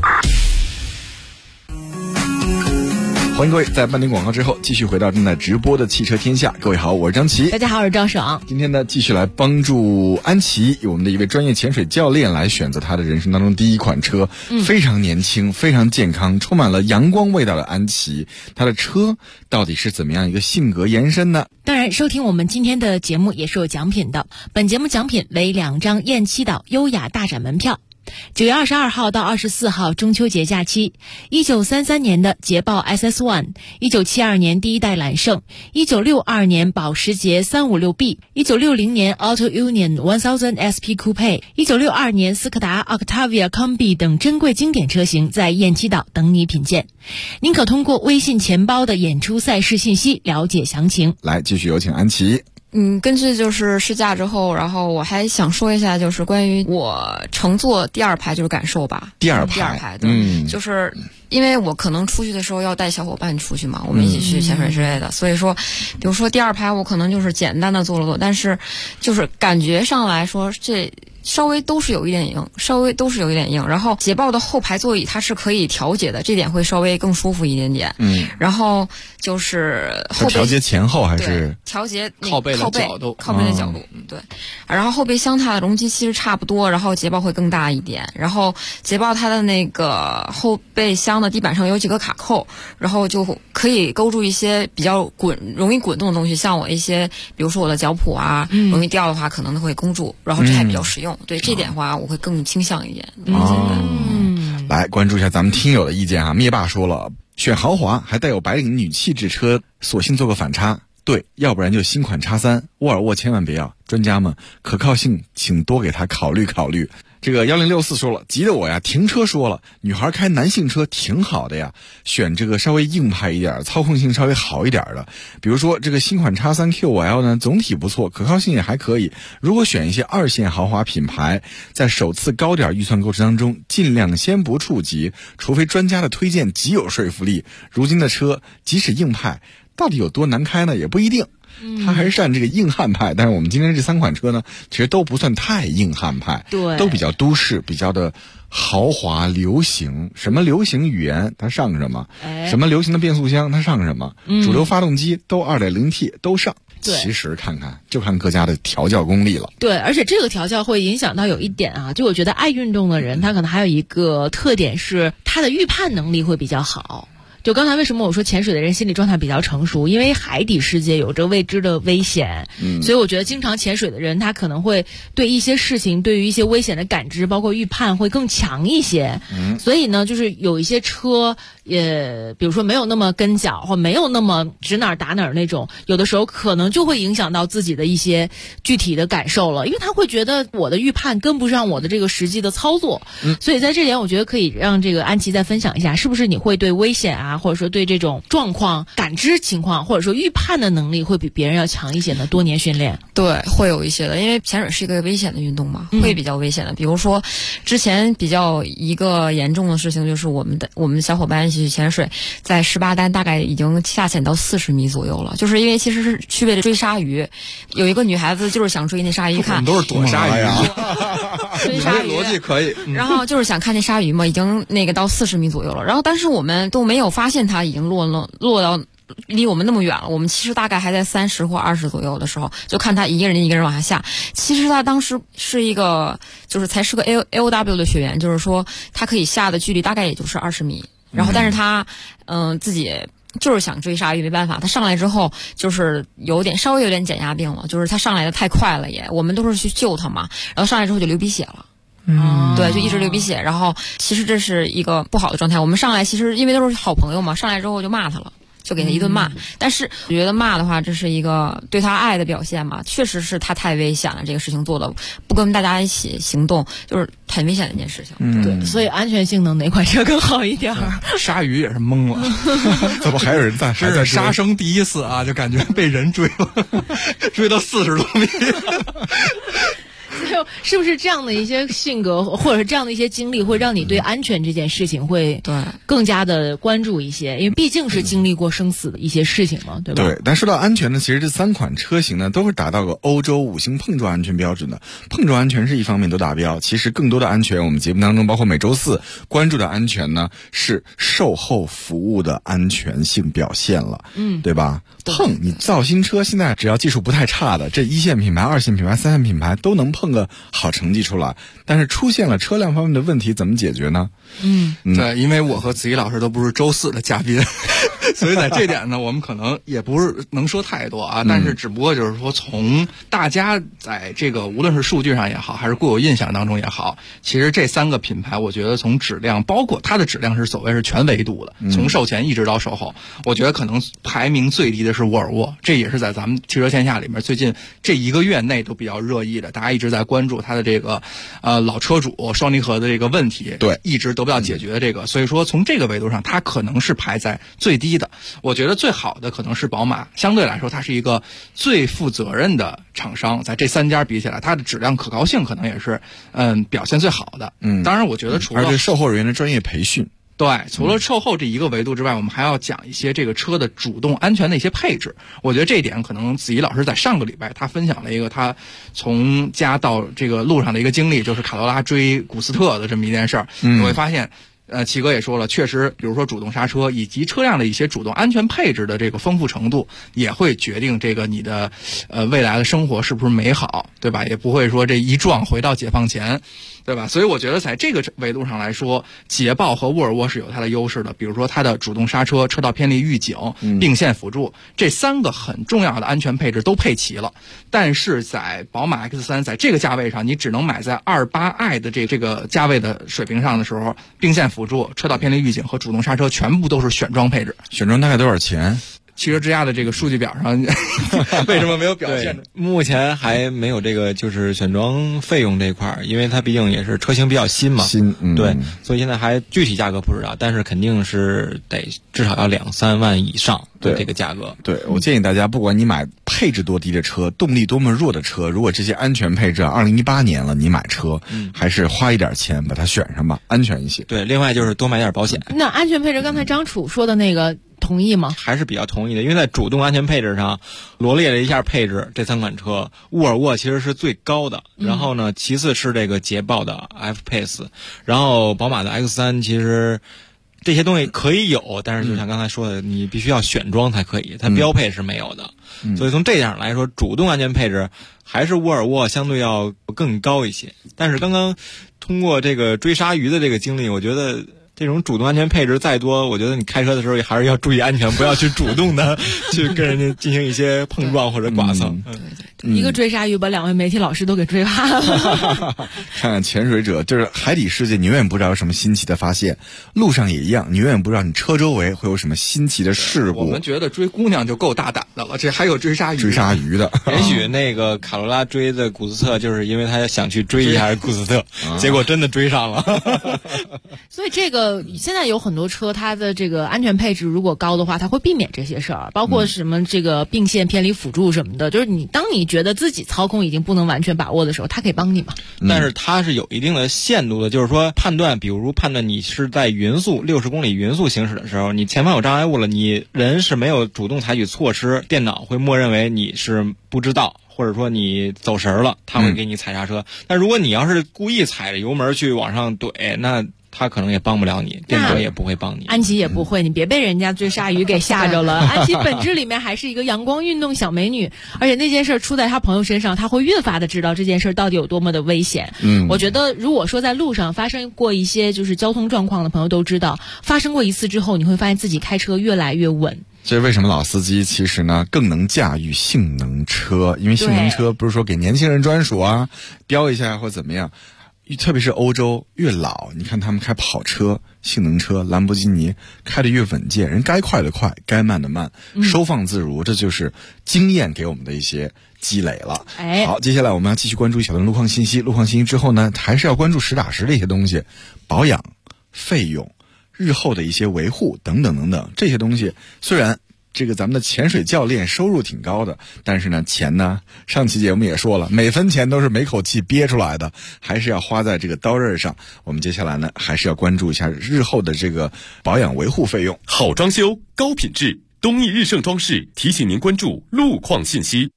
欢迎各位在半点广告之后继续回到正在直播的汽车天下。各位好，我是张琪。 大家好，我是张爽。 今天呢，继续来帮助安琪，我们的一位专业潜水教练来选择他的人生当中第一款车。非常年轻，非常健康，充满了阳光味道的安琪，他的车到底是怎么样一个性格延伸呢？ 当然，收听我们今天的节目也是有奖品的。本节目奖品为2张雁栖岛优雅大展门票。9月22号到24号中秋节假期，1933年的捷豹 SS1， 1972年第一代揽胜，1962年保时捷 356B，1960 年 Auto Union 1000 SP Coupe， 1962年斯柯达 Octavia Combi 等珍贵经典车型在雁栖岛等你品鉴。您可通过微信钱包的演出赛事信息了解详情。 来，继续有请安琪。 根据就是试驾之后，然后我还想说一下，就是关于我乘坐第二排就是感受吧。 第二排， 就是因为我可能出去的时候要带小伙伴出去嘛，我们一起去潜水之类的，所以说，比如说第二排我可能就是简单的坐了坐，但是就是感觉上来说这稍微都是有一点硬，然后捷豹的后排座椅它是可以调节的，这点会稍微更舒服一点点。然后就是后背调节前后还是调节靠背的角度， 对。然后后备箱它的容积其实差不多，然后捷豹会更大一点。然后捷豹它的那个后备箱的地板上有几个卡扣，然后就可以勾住一些比较容易滚动的东西，像我一些比如说我的脚蹼啊，容易掉的话可能会勾住，然后这还比较实用。对这点的话，我会更倾向一点。 来关注一下咱们听友的意见啊！灭霸说了，选豪华还带有白领女气质车，索性做个反差。对，要不然就新款X3，沃尔沃千万别要。专家们，可靠性请多给他考虑考虑。这个1064说了，急得我呀，停车说了，女孩开男性车挺好的呀，选这个稍微硬派一点、操控性稍微好一点的，比如说这个新款X3 QL 呢，总体不错，可靠性也还可以。如果选一些2线豪华品牌，在首次高点预算购置当中，尽量先不触及，除非专家的推荐极有说服力。如今的车即使硬派，到底有多难开呢？也不一定。他还是占这个硬汉派，但是我们今天这3款车呢，其实都不算太硬汉派， 对， 都比较都市，比较的豪华流行。什么流行语言它上什么，什么流行的变速箱它上什么，主流发动机都 2.0T 都上。其实看各家的调教功力了。 对，而且这个调教会影响到有一点啊，就我觉得爱运动的人，他可能还有一个特点是他的预判能力会比较好。就刚才为什么我说潜水的人心理状态比较成熟，因为海底世界有着未知的危险，所以我觉得经常潜水的人他可能会对一些事情，对于一些危险的感知包括预判会更强一些。所以呢，就是有一些车比如说没有那么跟脚或没有那么指哪儿打哪儿那种，有的时候可能就会影响到自己的一些具体的感受了，因为他会觉得我的预判跟不上我的这个实际的操作。所以在这点我觉得可以让这个安琪再分享一下，是不是你会对危险啊或者说对这种状况感知情况，或者说预判的能力会比别人要强一些呢？多年训练， 对，会有一些的，因为潜水是一个危险的运动嘛，会比较危险的。比如说，之前比较一个严重的事情就是我们小伙伴一起去潜水，在18单大概已经下潜到40米左右了，就是因为其实是去为了追鲨鱼，有一个女孩子就是想追那鲨鱼看， 我们都是躲鲨鱼啊， 追鲨鱼逻辑可以。 然后就是想看那鲨鱼嘛，已经那个到40米左右了，然后但是我们都没有发现它已经落到离我们那么远了，我们其实大概还在30或20左右的时候，就看他一个人一个人往下下。其实他当时是一个，就是才是个 AOW 的学员，就是说他可以下的距离大概也就是20米，然后但是他自己就是想追鲨鱼，没办法，他上来之后就是稍微有点减压病了，就是他上来的太快了也，我们都是去救他嘛，然后上来之后就流鼻血了。对，就一直流鼻血，然后其实这是一个不好的状态。我们上来其实因为都是好朋友嘛，上来之后就骂他了，就给他一顿骂。但是我觉得骂的话，这是一个对他爱的表现嘛，确实是他太危险了，这个事情做的不跟大家一起行动，就是很危险的一件事情。 对，所以安全性能哪款车更好一点？ 鲨鱼也是懵了， 怎么还有人在？还在杀生第一次啊，就感觉被人追了，追到40多米。 是不是这样的一些性格，或者是这样的一些经历，会让你对安全这件事情会更加的关注一些？因为毕竟是经历过生死的一些事情嘛，对吧？ 对。但说到安全呢，其实这3款车型呢，都是达到个欧洲5星碰撞安全标准的。碰撞安全是一方面都达标，其实更多的安全，我们节目当中包括每周4关注的安全呢，是售后服务的安全性表现了，对吧？你造新车现在只要技术不太差的，这1线品牌、2线品牌、3线品牌都能碰个好成绩出来，但是出现了车辆方面的问题，怎么解决呢？ 对，因为我和子怡老师都不是周4的嘉宾，所以在这点呢，我们可能也不是能说太多啊，但是只不过就是说，从大家在这个无论是数据上也好，还是固有印象当中也好，其实这3个品牌，我觉得从质量，包括它的质量是所谓是全维度的，从售前一直到售后，我觉得可能排名最低的是沃尔沃，这也是在咱们汽车天下里面最近这1个月内都比较热议的，大家一直在关注它的这个老车主双离合的这个问题， 对， 一直得不到解决的这个，所以说从这个维度上，它可能是排在最低的。我觉得最好的可能是宝马，相对来说它是一个最负责任的厂商，在这3家比起来，它的质量可靠性可能也是表现最好的。当然我觉得除了而且售后人员的专业培训。 对，除了售后这一个维度之外，我们还要讲一些这个车的主动安全的一些配置。我觉得这一点可能子怡老师在上个礼拜他分享了一个他从家到这个路上的一个经历，就是卡罗拉追古斯特的这么一件事儿。你会发现齐哥也说了，确实比如说主动刹车以及车辆的一些主动安全配置的这个丰富程度，也会决定这个你的未来的生活是不是美好，对吧？也不会说这一撞回到解放前，对吧？所以我觉得在这个维度上来说，捷豹和沃尔沃是有它的优势的，比如说它的主动刹车、车道偏离预警、并线辅助，这3个很重要的安全配置都配齐了。但是在宝马 X3 在这个价位上，你只能买在28i 的这个价位的水平上的时候，并线辅助、车道偏离预警和主动刹车全部都是选装配置。 选装大概多少钱？ 汽车之家的这个数据表上为什么没有表现？ 目前还没有这个就是选装费用这一块，因为它毕竟也是车型比较新嘛，对，所以现在还具体价格不知道，但是肯定是得至少要2-3万以上的这个价格。 对，我建议大家，不管你买配置多低的车，动力多么弱的车，如果这些安全配置2018年了，你买车还是花一点钱把它选上吧，安全一些。 对，另外就是多买点保险。 那安全配置，刚才张楚说的那个同意吗？ 还是比较同意的，因为在主动安全配置上罗列了一下配置，这3款车，沃尔沃其实是最高的，然后呢，其次是这个捷豹的 F-Pace， 然后宝马的 X3， 其实这些东西可以有，但是就像刚才说的，你必须要选装才可以，它标配是没有的。所以从这点上来说，主动安全配置还是沃尔沃相对要更高一些。但是刚刚通过这个追鲨鱼的这个经历，我觉得这种主动安全配置再多，我觉得你开车的时候也还是要注意安全，不要去主动的去跟人家进行一些碰撞或者剐蹭。 一个追鲨鱼把2位媒体老师都给追怕了。 看看潜水者，就是海底世界，你永远不知道有什么新奇的发现，路上也一样，你永远不知道你车周围会有什么新奇的事故。 我们觉得追姑娘就够大胆的了，这还有追鲨鱼的。 也许那个卡罗拉追的古斯特，就是因为他想去追一下古斯特，结果真的追上了。 所以这个现在有很多车，它的这个安全配置如果高的话，它会避免这些事儿，包括什么这个并线偏离辅助什么的，就是当你觉得自己操控已经不能完全把握的时候，它可以帮你嘛。 但是它是有一定的限度的，就是说比如判断你是在匀速60公里匀速行驶的时候，你前方有障碍物了，你人是没有主动采取措施，电脑会默认为你是不知道，或者说你走神了，他会给你踩刹车。但如果你要是故意踩着油门去往上怼，那他可能也帮不了你，电脑也不会帮你， 安琪也不会，你别被人家追鲨鱼给吓着了。安琪本质里面还是一个阳光运动小美女，而且那件事出在她朋友身上，她会越发的知道这件事到底有多么的危险。我觉得如果说在路上发生过一些就是交通状况的朋友都知道，发生过一次之后，你会发现自己开车越来越稳。 这为什么老司机其实呢更能驾驭性能车？因为性能车不是说给年轻人专属啊，飙一下或怎么样。特别是欧洲越老，你看他们开跑车、性能车、兰博基尼开得越稳健，人该快的快，该慢的慢，收放自如，这就是经验给我们的一些积累了。好，接下来我们要继续关注一小段路况信息。路况信息之后呢，还是要关注实打实的一些东西，保养、费用、日后的一些维护等等等等，这些东西虽然这个咱们的潜水教练收入挺高的，但是呢，钱呢，上期节目也说了，每分钱都是没口气憋出来的，还是要花在这个刀刃上。我们接下来呢，还是要关注一下日后的这个保养维护费用。 好装修，高品质，东义日盛装饰提醒您关注路况信息。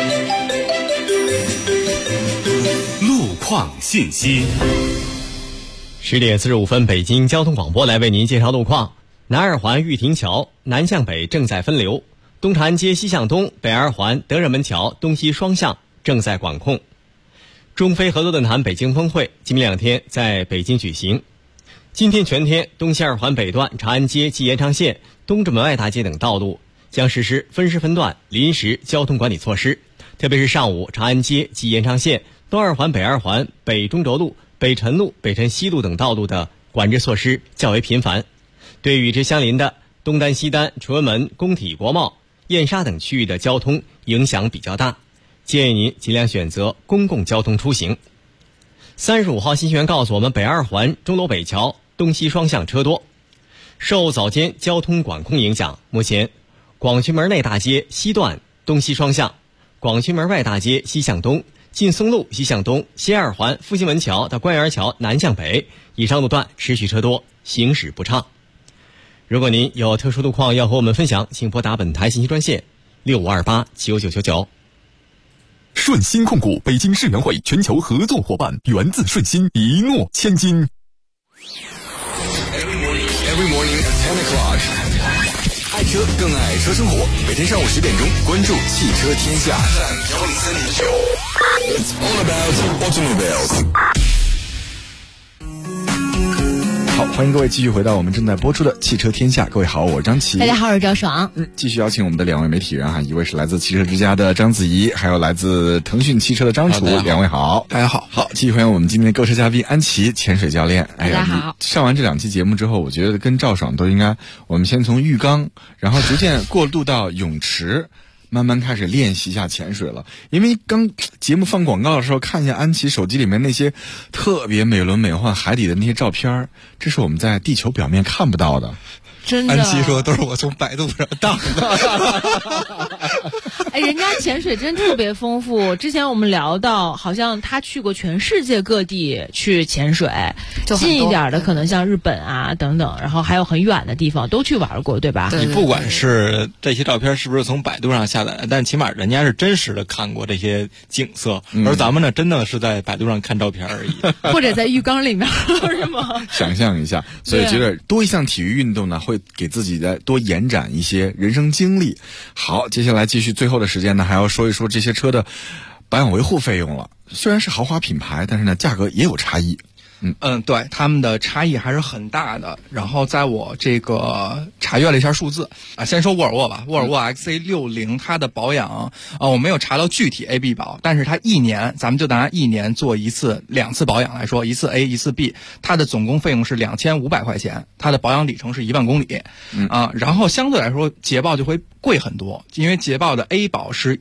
路况信息。 10点45分，北京交通广播来为您介绍路况。南二环玉亭桥南向北正在分流，东长安街西向东、北二环德胜门桥东西双向正在管控。中非合作论坛北京峰会今明2天在北京举行。今天全天，东西二环北段长安街及延长线、东直门外大街等道路将实施分时分段临时交通管理措施，特别是上午长安街及延长线、东二环、北二环、北中轴路、北辰路、北辰西路等道路的管制措施较为频繁。对与之相邻的东单、西单、崇文门、工体、国贸、燕莎等区域的交通影响比较大，建议您尽量选择公共交通出行。35号信息员告诉我们，北二环钟楼北桥东西双向车多，受早间交通管控影响，目前广渠门内大街西段东西双向、广渠门外大街西向东、劲松路西向东、西二环复兴门桥到官园桥南向北以上路段持续车多，行驶不畅。如果您有特殊路况要和我们分享，请拨打本台信息专线65289999。 顺鑫控股北京世园会全球合作伙伴，源自顺鑫，一诺千金。 Every morning at 10 o'clock， 爱车更爱车生活。每天上午10点钟，关注汽车天下。It's all about automobiles。 好，欢迎各位继续回到我们正在播出的汽车天下。各位好，我是张琪。 大家好，我是赵爽。 继续邀请我们的2位媒体人一位是来自汽车之家的张子怡，还有来自腾讯汽车的张楚。2位好。 大家好。 好，继续欢迎我们今天的购车嘉宾安琪，潜水教练。 大家好。 上完这2期节目之后，我觉得跟赵爽都应该，我们先从浴缸，然后逐渐过渡到泳池。慢慢开始练习一下潜水了，因为刚节目放广告的时候，看一下安琪手机里面那些特别美轮美奂海底的那些照片，这是我们在地球表面看不到的。 真的， 安琪说都是我从百度上当的。哎，人家潜水真特别丰富。之前我们聊到，好像他去过全世界各地去潜水，近一点的可能像日本啊等等，然后还有很远的地方都去玩过，对吧？ 你不管是这些照片是不是从百度上下载的，但起码人家是真实的看过这些景色，而咱们呢，真的是在百度上看照片而已， 或者在浴缸里面，是吗？ 想象一下，所以觉得多一项体育运动呢，会给自己再多延展一些人生经历。好，接下来继续最后的时间呢，还要说一说这些车的保养维护费用了。虽然是豪华品牌，但是呢，价格也有差异。 对，他们的差异还是很大的。然后在我这个查阅了一下数字啊，先说沃尔沃吧，沃尔沃 XC60 它的保养我没有查到具体 A、B 保，但是它一年，咱们就拿一年做2次保养来说，一次 A 一次 B， 它的总共费用是2500块钱，它的保养里程是1万公里然后相对来说捷豹就会贵很多，因为捷豹的 A 保是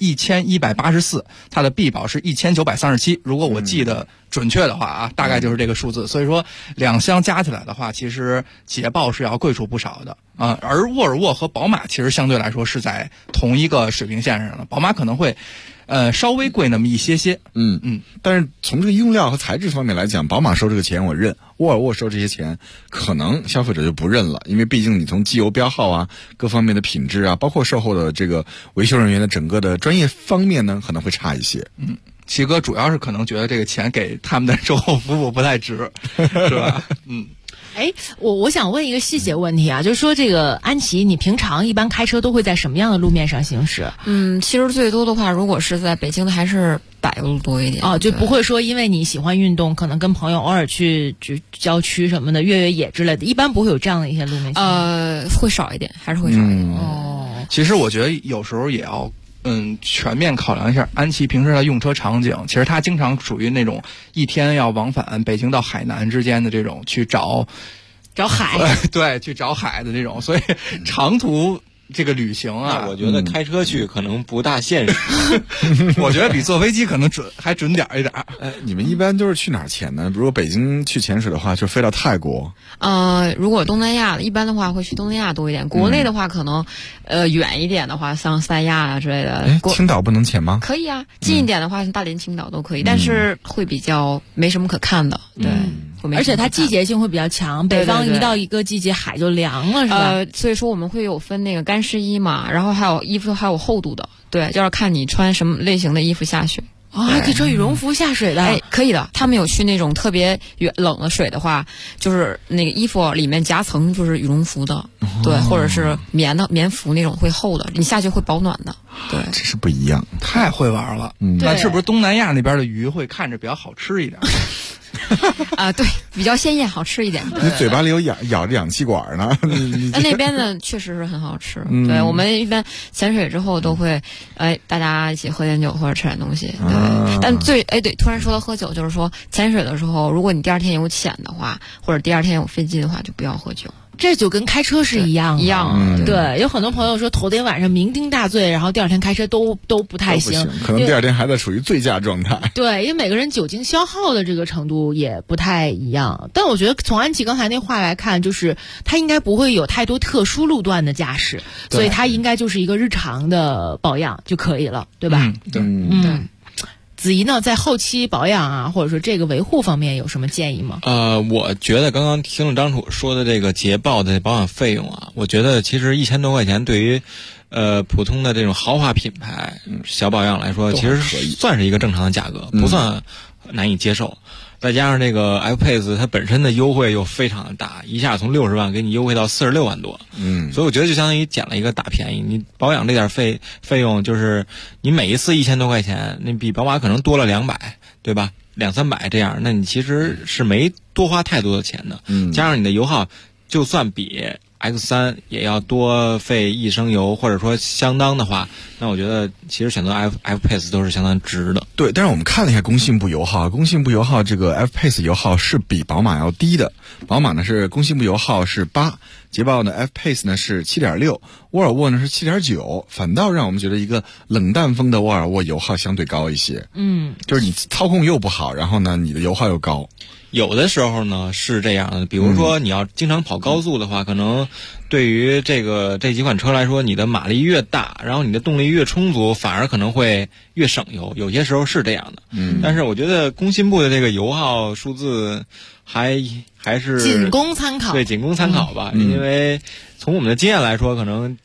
1184，它的 B 保是1937，如果我记得准确的话大概就是这个数字。所以说两相加起来的话，其实捷豹是要贵出不少的而沃尔沃和宝马其实相对来说是在同一个水平线上的，宝马可能会稍微贵那么一些。 但是从这个用料和材质方面来讲，宝马收这个钱我认，沃尔沃收这些钱可能消费者就不认了，因为毕竟你从机油标号各方面的品质包括售后的这个维修人员的整个的专业方面呢，可能会差一些。 齐哥主要是可能觉得这个钱给他们的售后服务不太值，是吧？ 我想问一个细节问题就是说这个安琪，你平常一般开车都会在什么样的路面上行驶？ 其实最多的话，如果是在北京的，还是柏油路多一点就不会说因为你喜欢运动，可能跟朋友偶尔去郊区什么的越野之类的，一般不会有这样的一些路面会少一点，还是会少一点。 其实我觉得有时候也要全面考量一下安琪平时的用车场景。其实他经常属于那种一天要往返北京到海南之间的这种去找海， 对，去找海的这种，所以长途这个旅行我觉得开车去可能不大现实。 我觉得比坐飞机可能还准点一点。 你们一般都是去哪儿潜呢？如果北京去潜水的话，就飞到泰国。 如果东南亚一般的话会去东南亚多一点，国内的话可能远一点的话像三亚之类的。 青岛不能潜吗？ 可以近一点的话像大连、青岛都可以，但是会比较没什么可看的。对。 而且它季节性会比较强，北方一到一个季节海就凉了，是吧？ 所以说我们会有分那个干湿衣嘛，然后还有衣服还有厚度的，对，要是看你穿什么类型的衣服下水。 还可以穿羽绒服下水的？ 可以的。他们有去那种特别冷的水的话，就是那个衣服里面夹层就是羽绒服的，对，或者是棉服那种会厚的，你下去会保暖的。对， 这是不一样， 太会玩了。那是不是东南亚那边的鱼会看着比较好吃一点？ 对，比较鲜艳，好吃一点。 你嘴巴里有咬着氧气管呢。 那边的确实是很好吃。对，我们一般潜水之后都会，大家一起喝点酒或者吃点东西。对，但对，突然说到喝酒，就是说潜水的时候，如果你第二天有潜的话，或者第二天有飞机的话，就不要喝酒。 这就跟开车是一样的，对，有很多朋友说头天晚上酩酊大醉，然后第二天开车都不太行， 可能第二天还在处于醉驾状态。 对，因为每个人酒精消耗的这个程度也不太一样。但我觉得从安琪刚才那话来看，就是他应该不会有太多特殊路段的驾驶，所以他应该就是一个日常的保养就可以了，对吧？ 对。 子怡呢，在后期保养或者说这个维护方面有什么建议吗？ 我觉得刚刚听了张楚说的这个捷豹的保养费用我觉得其实1000多块钱对于普通的这种豪华品牌小保养来说，其实算是一个正常的价格，不算难以接受。再加上这个 F-Pace 它本身的优惠又非常的大，一下从60万给你优惠到46万多。所以我觉得就相当于捡了一个大便宜。你保养这点费用，就是你每一次1000多块钱，那比宝马可能多了200，对吧？200-300这样，那你其实是没多花太多的钱的。加上你的油耗，就算比X3 也要多费1升油，或者说相当的话，那我觉得其实选择 F-Pace 都是相当值的。 对，但是我们看了一下工信部油耗，这个 F-Pace 油耗是比宝马要低的。宝马呢是工信部油耗是8，捷豹呢 F-Pace 呢是7.6，沃尔沃呢是7.9，反倒让我们觉得一个冷淡风的沃尔沃油耗相对高一些。就是你操控又不好，然后呢你的油耗又高。 有的时候呢是这样的，比如说你要经常跑高速的话，可能对于这几款车来说，你的马力越大，然后你的动力越充足，反而可能会越省油，有些时候是这样的。但是我觉得工信部的这个油耗数字还是仅供参考。 对，仅供参考吧。因为从我们的经验来说，可能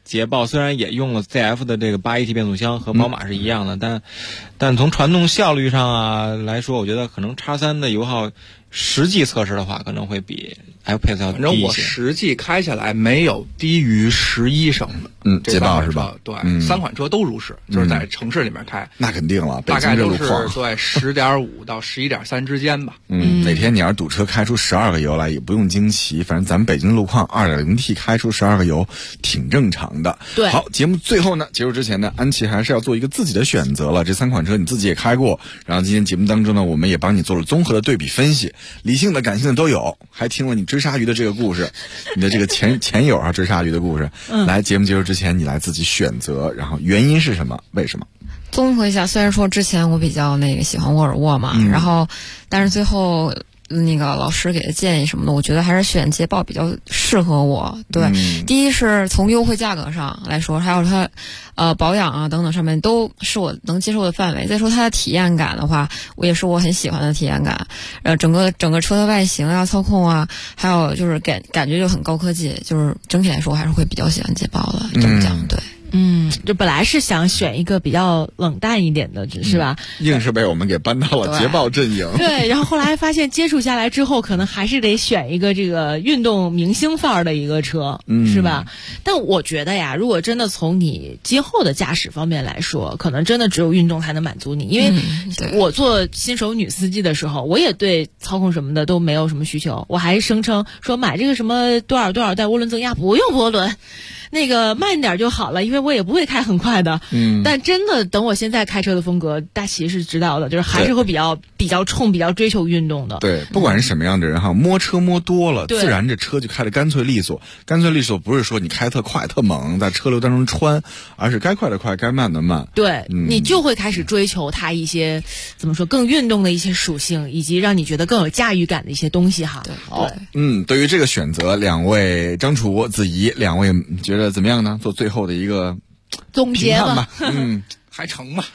捷豹虽然也用了 ZF 的这个8AT 变速箱，和宝马是一样的，但从传动效率上啊来说，我觉得可能 X3 的油耗实际测试的话，可能会比 F-Pace 要低一些。 反正我实际开下来没有低于11升的。 捷豹是吧？ 对，3款车都如是，就是在城市里面开。 那肯定了， 大概都是对10.5到11.3之间吧。 哪天你要是堵车开出12个油来，也不用惊奇，反正咱们北京路况 2.0T 开出12个油挺正常的。 对。 好，节目最后呢，结束之前呢，安琪还是要做一个自己的选择了。这3款车你自己也开过，然后今天节目当中呢，我们也帮你做了综合的对比分析，理性的、感性的都有，还听了你追鲨鱼的这个故事，你的这个前友啊追鲨鱼的故事。来，节目结束之前，你来自己选择，然后原因是什么？为什么？ 综合一下，虽然说之前我比较喜欢沃尔沃嘛，然后但是最后老师给的建议什么的，我觉得还是选捷豹比较适合我。对，第一是从优惠价格上来说，还有它保养啊等等上面都是我能接受的范围。再说它的体验感的话，也是我很喜欢的体验感。整个车的外形啊、操控啊，还有就是感觉就很高科技，就是整体来说我还是会比较喜欢捷豹的。这么讲，对。 就本来是想选一个比较冷淡一点的，是吧？ 硬是被我们给搬到了捷豹阵营。 对，然后后来发现接触下来之后，可能还是得选一个这个运动明星范儿的一个车，是吧？但我觉得呀，如果真的从你今后的驾驶方面来说，可能真的只有运动才能满足你。因为我做新手女司机的时候，我也对操控什么的都没有什么需求，我还声称说买这个什么多少代涡轮增压不用涡轮。那个慢点就好了，因为我也不会开很快的。但真的等我现在开车的风格，大齐是知道的，就是还是会比较冲、比较追求运动的。 对，不管是什么样的人哈，摸车摸多了，自然这车就开得干脆利索。干脆利索不是说你开特快特猛，在车流当中穿，而是该快的快，该慢的慢。 对，你就会开始追求它一些怎么说更运动的一些属性，以及让你觉得更有驾驭感的一些东西哈。 好，对于这个选择，两位张楚、子怡两位觉得怎么样呢？做最后的一个总结吧。 还成吧。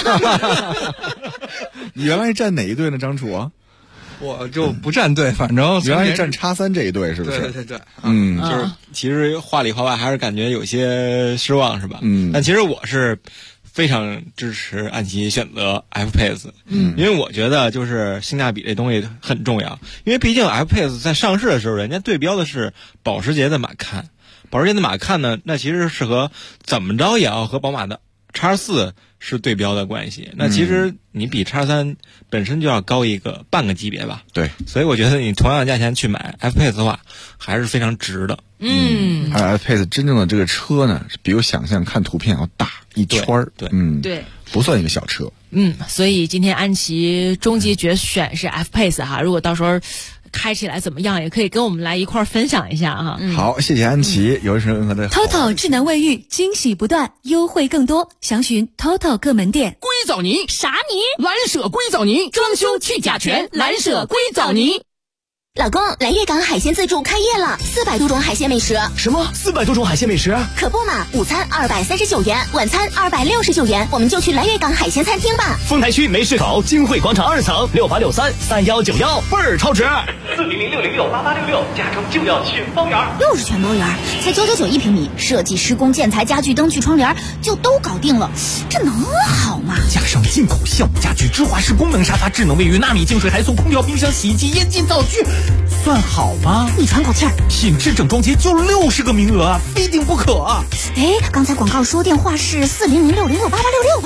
你原来站哪一队呢，张楚？ 我就不站队，反正原来是站X3这一队，是不是？ 对。 就是其实话里话外还是感觉有些失望，是吧？但其实我是非常支持安琪选择 F-Pace，因为我觉得就是性价比这东西很重要，因为毕竟 F-Pace 在上市的时候，人家对标的是保时捷的马看。保时捷的马看呢，那其实是和怎么着也要和宝马的 X4 是对标的关系。那其实你比 X3 本身就要高半个级别吧。 对， 所以我觉得你同样的价钱去买 F-Pace 的话，还是非常值的。 而 F-Pace 真正的这个车呢，比我想象看图片要大一圈儿。 对， 不算一个小车。 所以今天安琪终极决选是 F-Pace 哈，如果到时候开起来怎么样，也可以跟我们来一块儿分享一下哈。 好，谢谢安琪。有什么任何的 TOTO 智能卫浴，惊喜不断，优惠更多，详询 TOTO 各门店。 硅藻泥啥泥？ 蓝舍硅藻泥，装修去甲醛，蓝舍硅藻泥。 老公，来粤港海鲜自助开业了，400多种海鲜美食。 什么400多种海鲜美食？ 可不嘛，午餐239元，晚餐269元，我们就去来粤港海鲜餐厅吧。 丰台区梅市口金汇广场2层68633191，倍儿超值。400-606-8866，加州就要全包圆。 又是全包圆，才999一平米，设计、施工、建材、家具、灯具、窗帘就都搞定了，这能好吗？ 加上进口项目家具、芝华士功能沙发、智能卫浴、纳米净水、台塑空调、冰箱、洗衣机、烟禁灶具。算好吗？ 你喘口气儿。 品质整装节就60个名额啊，非订不可啊！ 刚才广告说电话是400-606-8866吧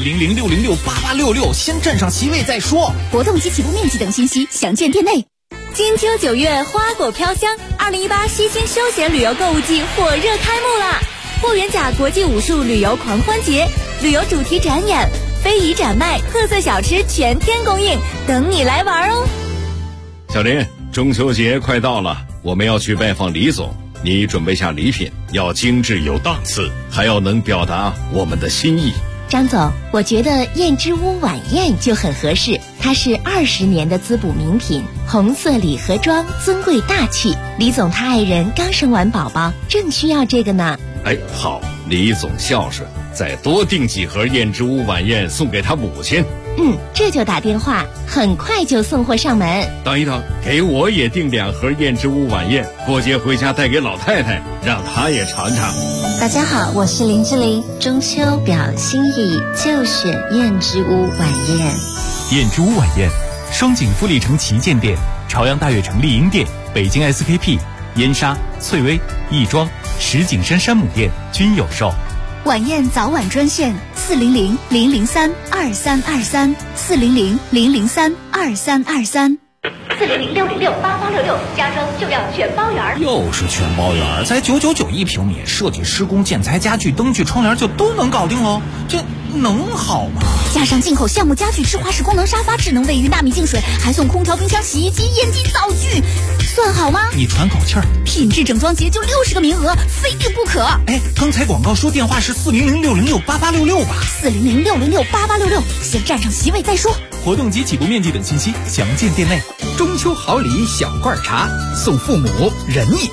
？400-606-8866，先占上席位再说。 活动及起步面积等信息详见店内。 金秋9月，花果飘香，2018西青休闲旅游购物季火热开幕啦！霍元甲国际武术旅游狂欢节，旅游主题展演、非遗展卖、特色小吃全天供应，等你来玩哦！ 小林，中秋节快到了，我们要去拜访李总，你准备下礼品，要精致有档次，还要能表达我们的心意。 张总，我觉得燕之屋晚宴就很合适，它是20年的滋补名品，红色礼盒装，尊贵大气。李总他爱人刚生完宝宝，正需要这个呢。 好，李总孝顺，再多订几盒燕之屋晚宴送给他母亲。 这就打电话，很快就送货上门。 等一等，给我也订2盒燕之屋晚宴，过节回家带给老太太，让她也尝尝。 大家好，我是林志玲，中秋表心意就选燕之屋晚宴。 燕之屋晚宴，双井富力城旗舰店、朝阳大悦城丽婴店、北京 SKP、燕莎、翠微、亦庄、石景山山姆店均有售。 晚宴早晚专线400-003-2323 400-003-2323。 400-606-8866，加装就要全包圆。 又是全包圆，才999一平米，设计、施工、建材、家具、灯具、窗帘就都能搞定喽，这能好吗？ 加上进口橡木家具、智华式功能沙发、智能卫浴、纳米净水，还送空调、冰箱、洗衣机、烟机、灶具，算好吗？ 你喘口气儿。 品质整装节就60个名额，非订不可。 哎，刚才广告说电话是400-606-8866吧 ？400-606-8866，先占上席位再说。 活动及起步面积等信息详见店内。 中秋好礼小罐茶，送父母仁义。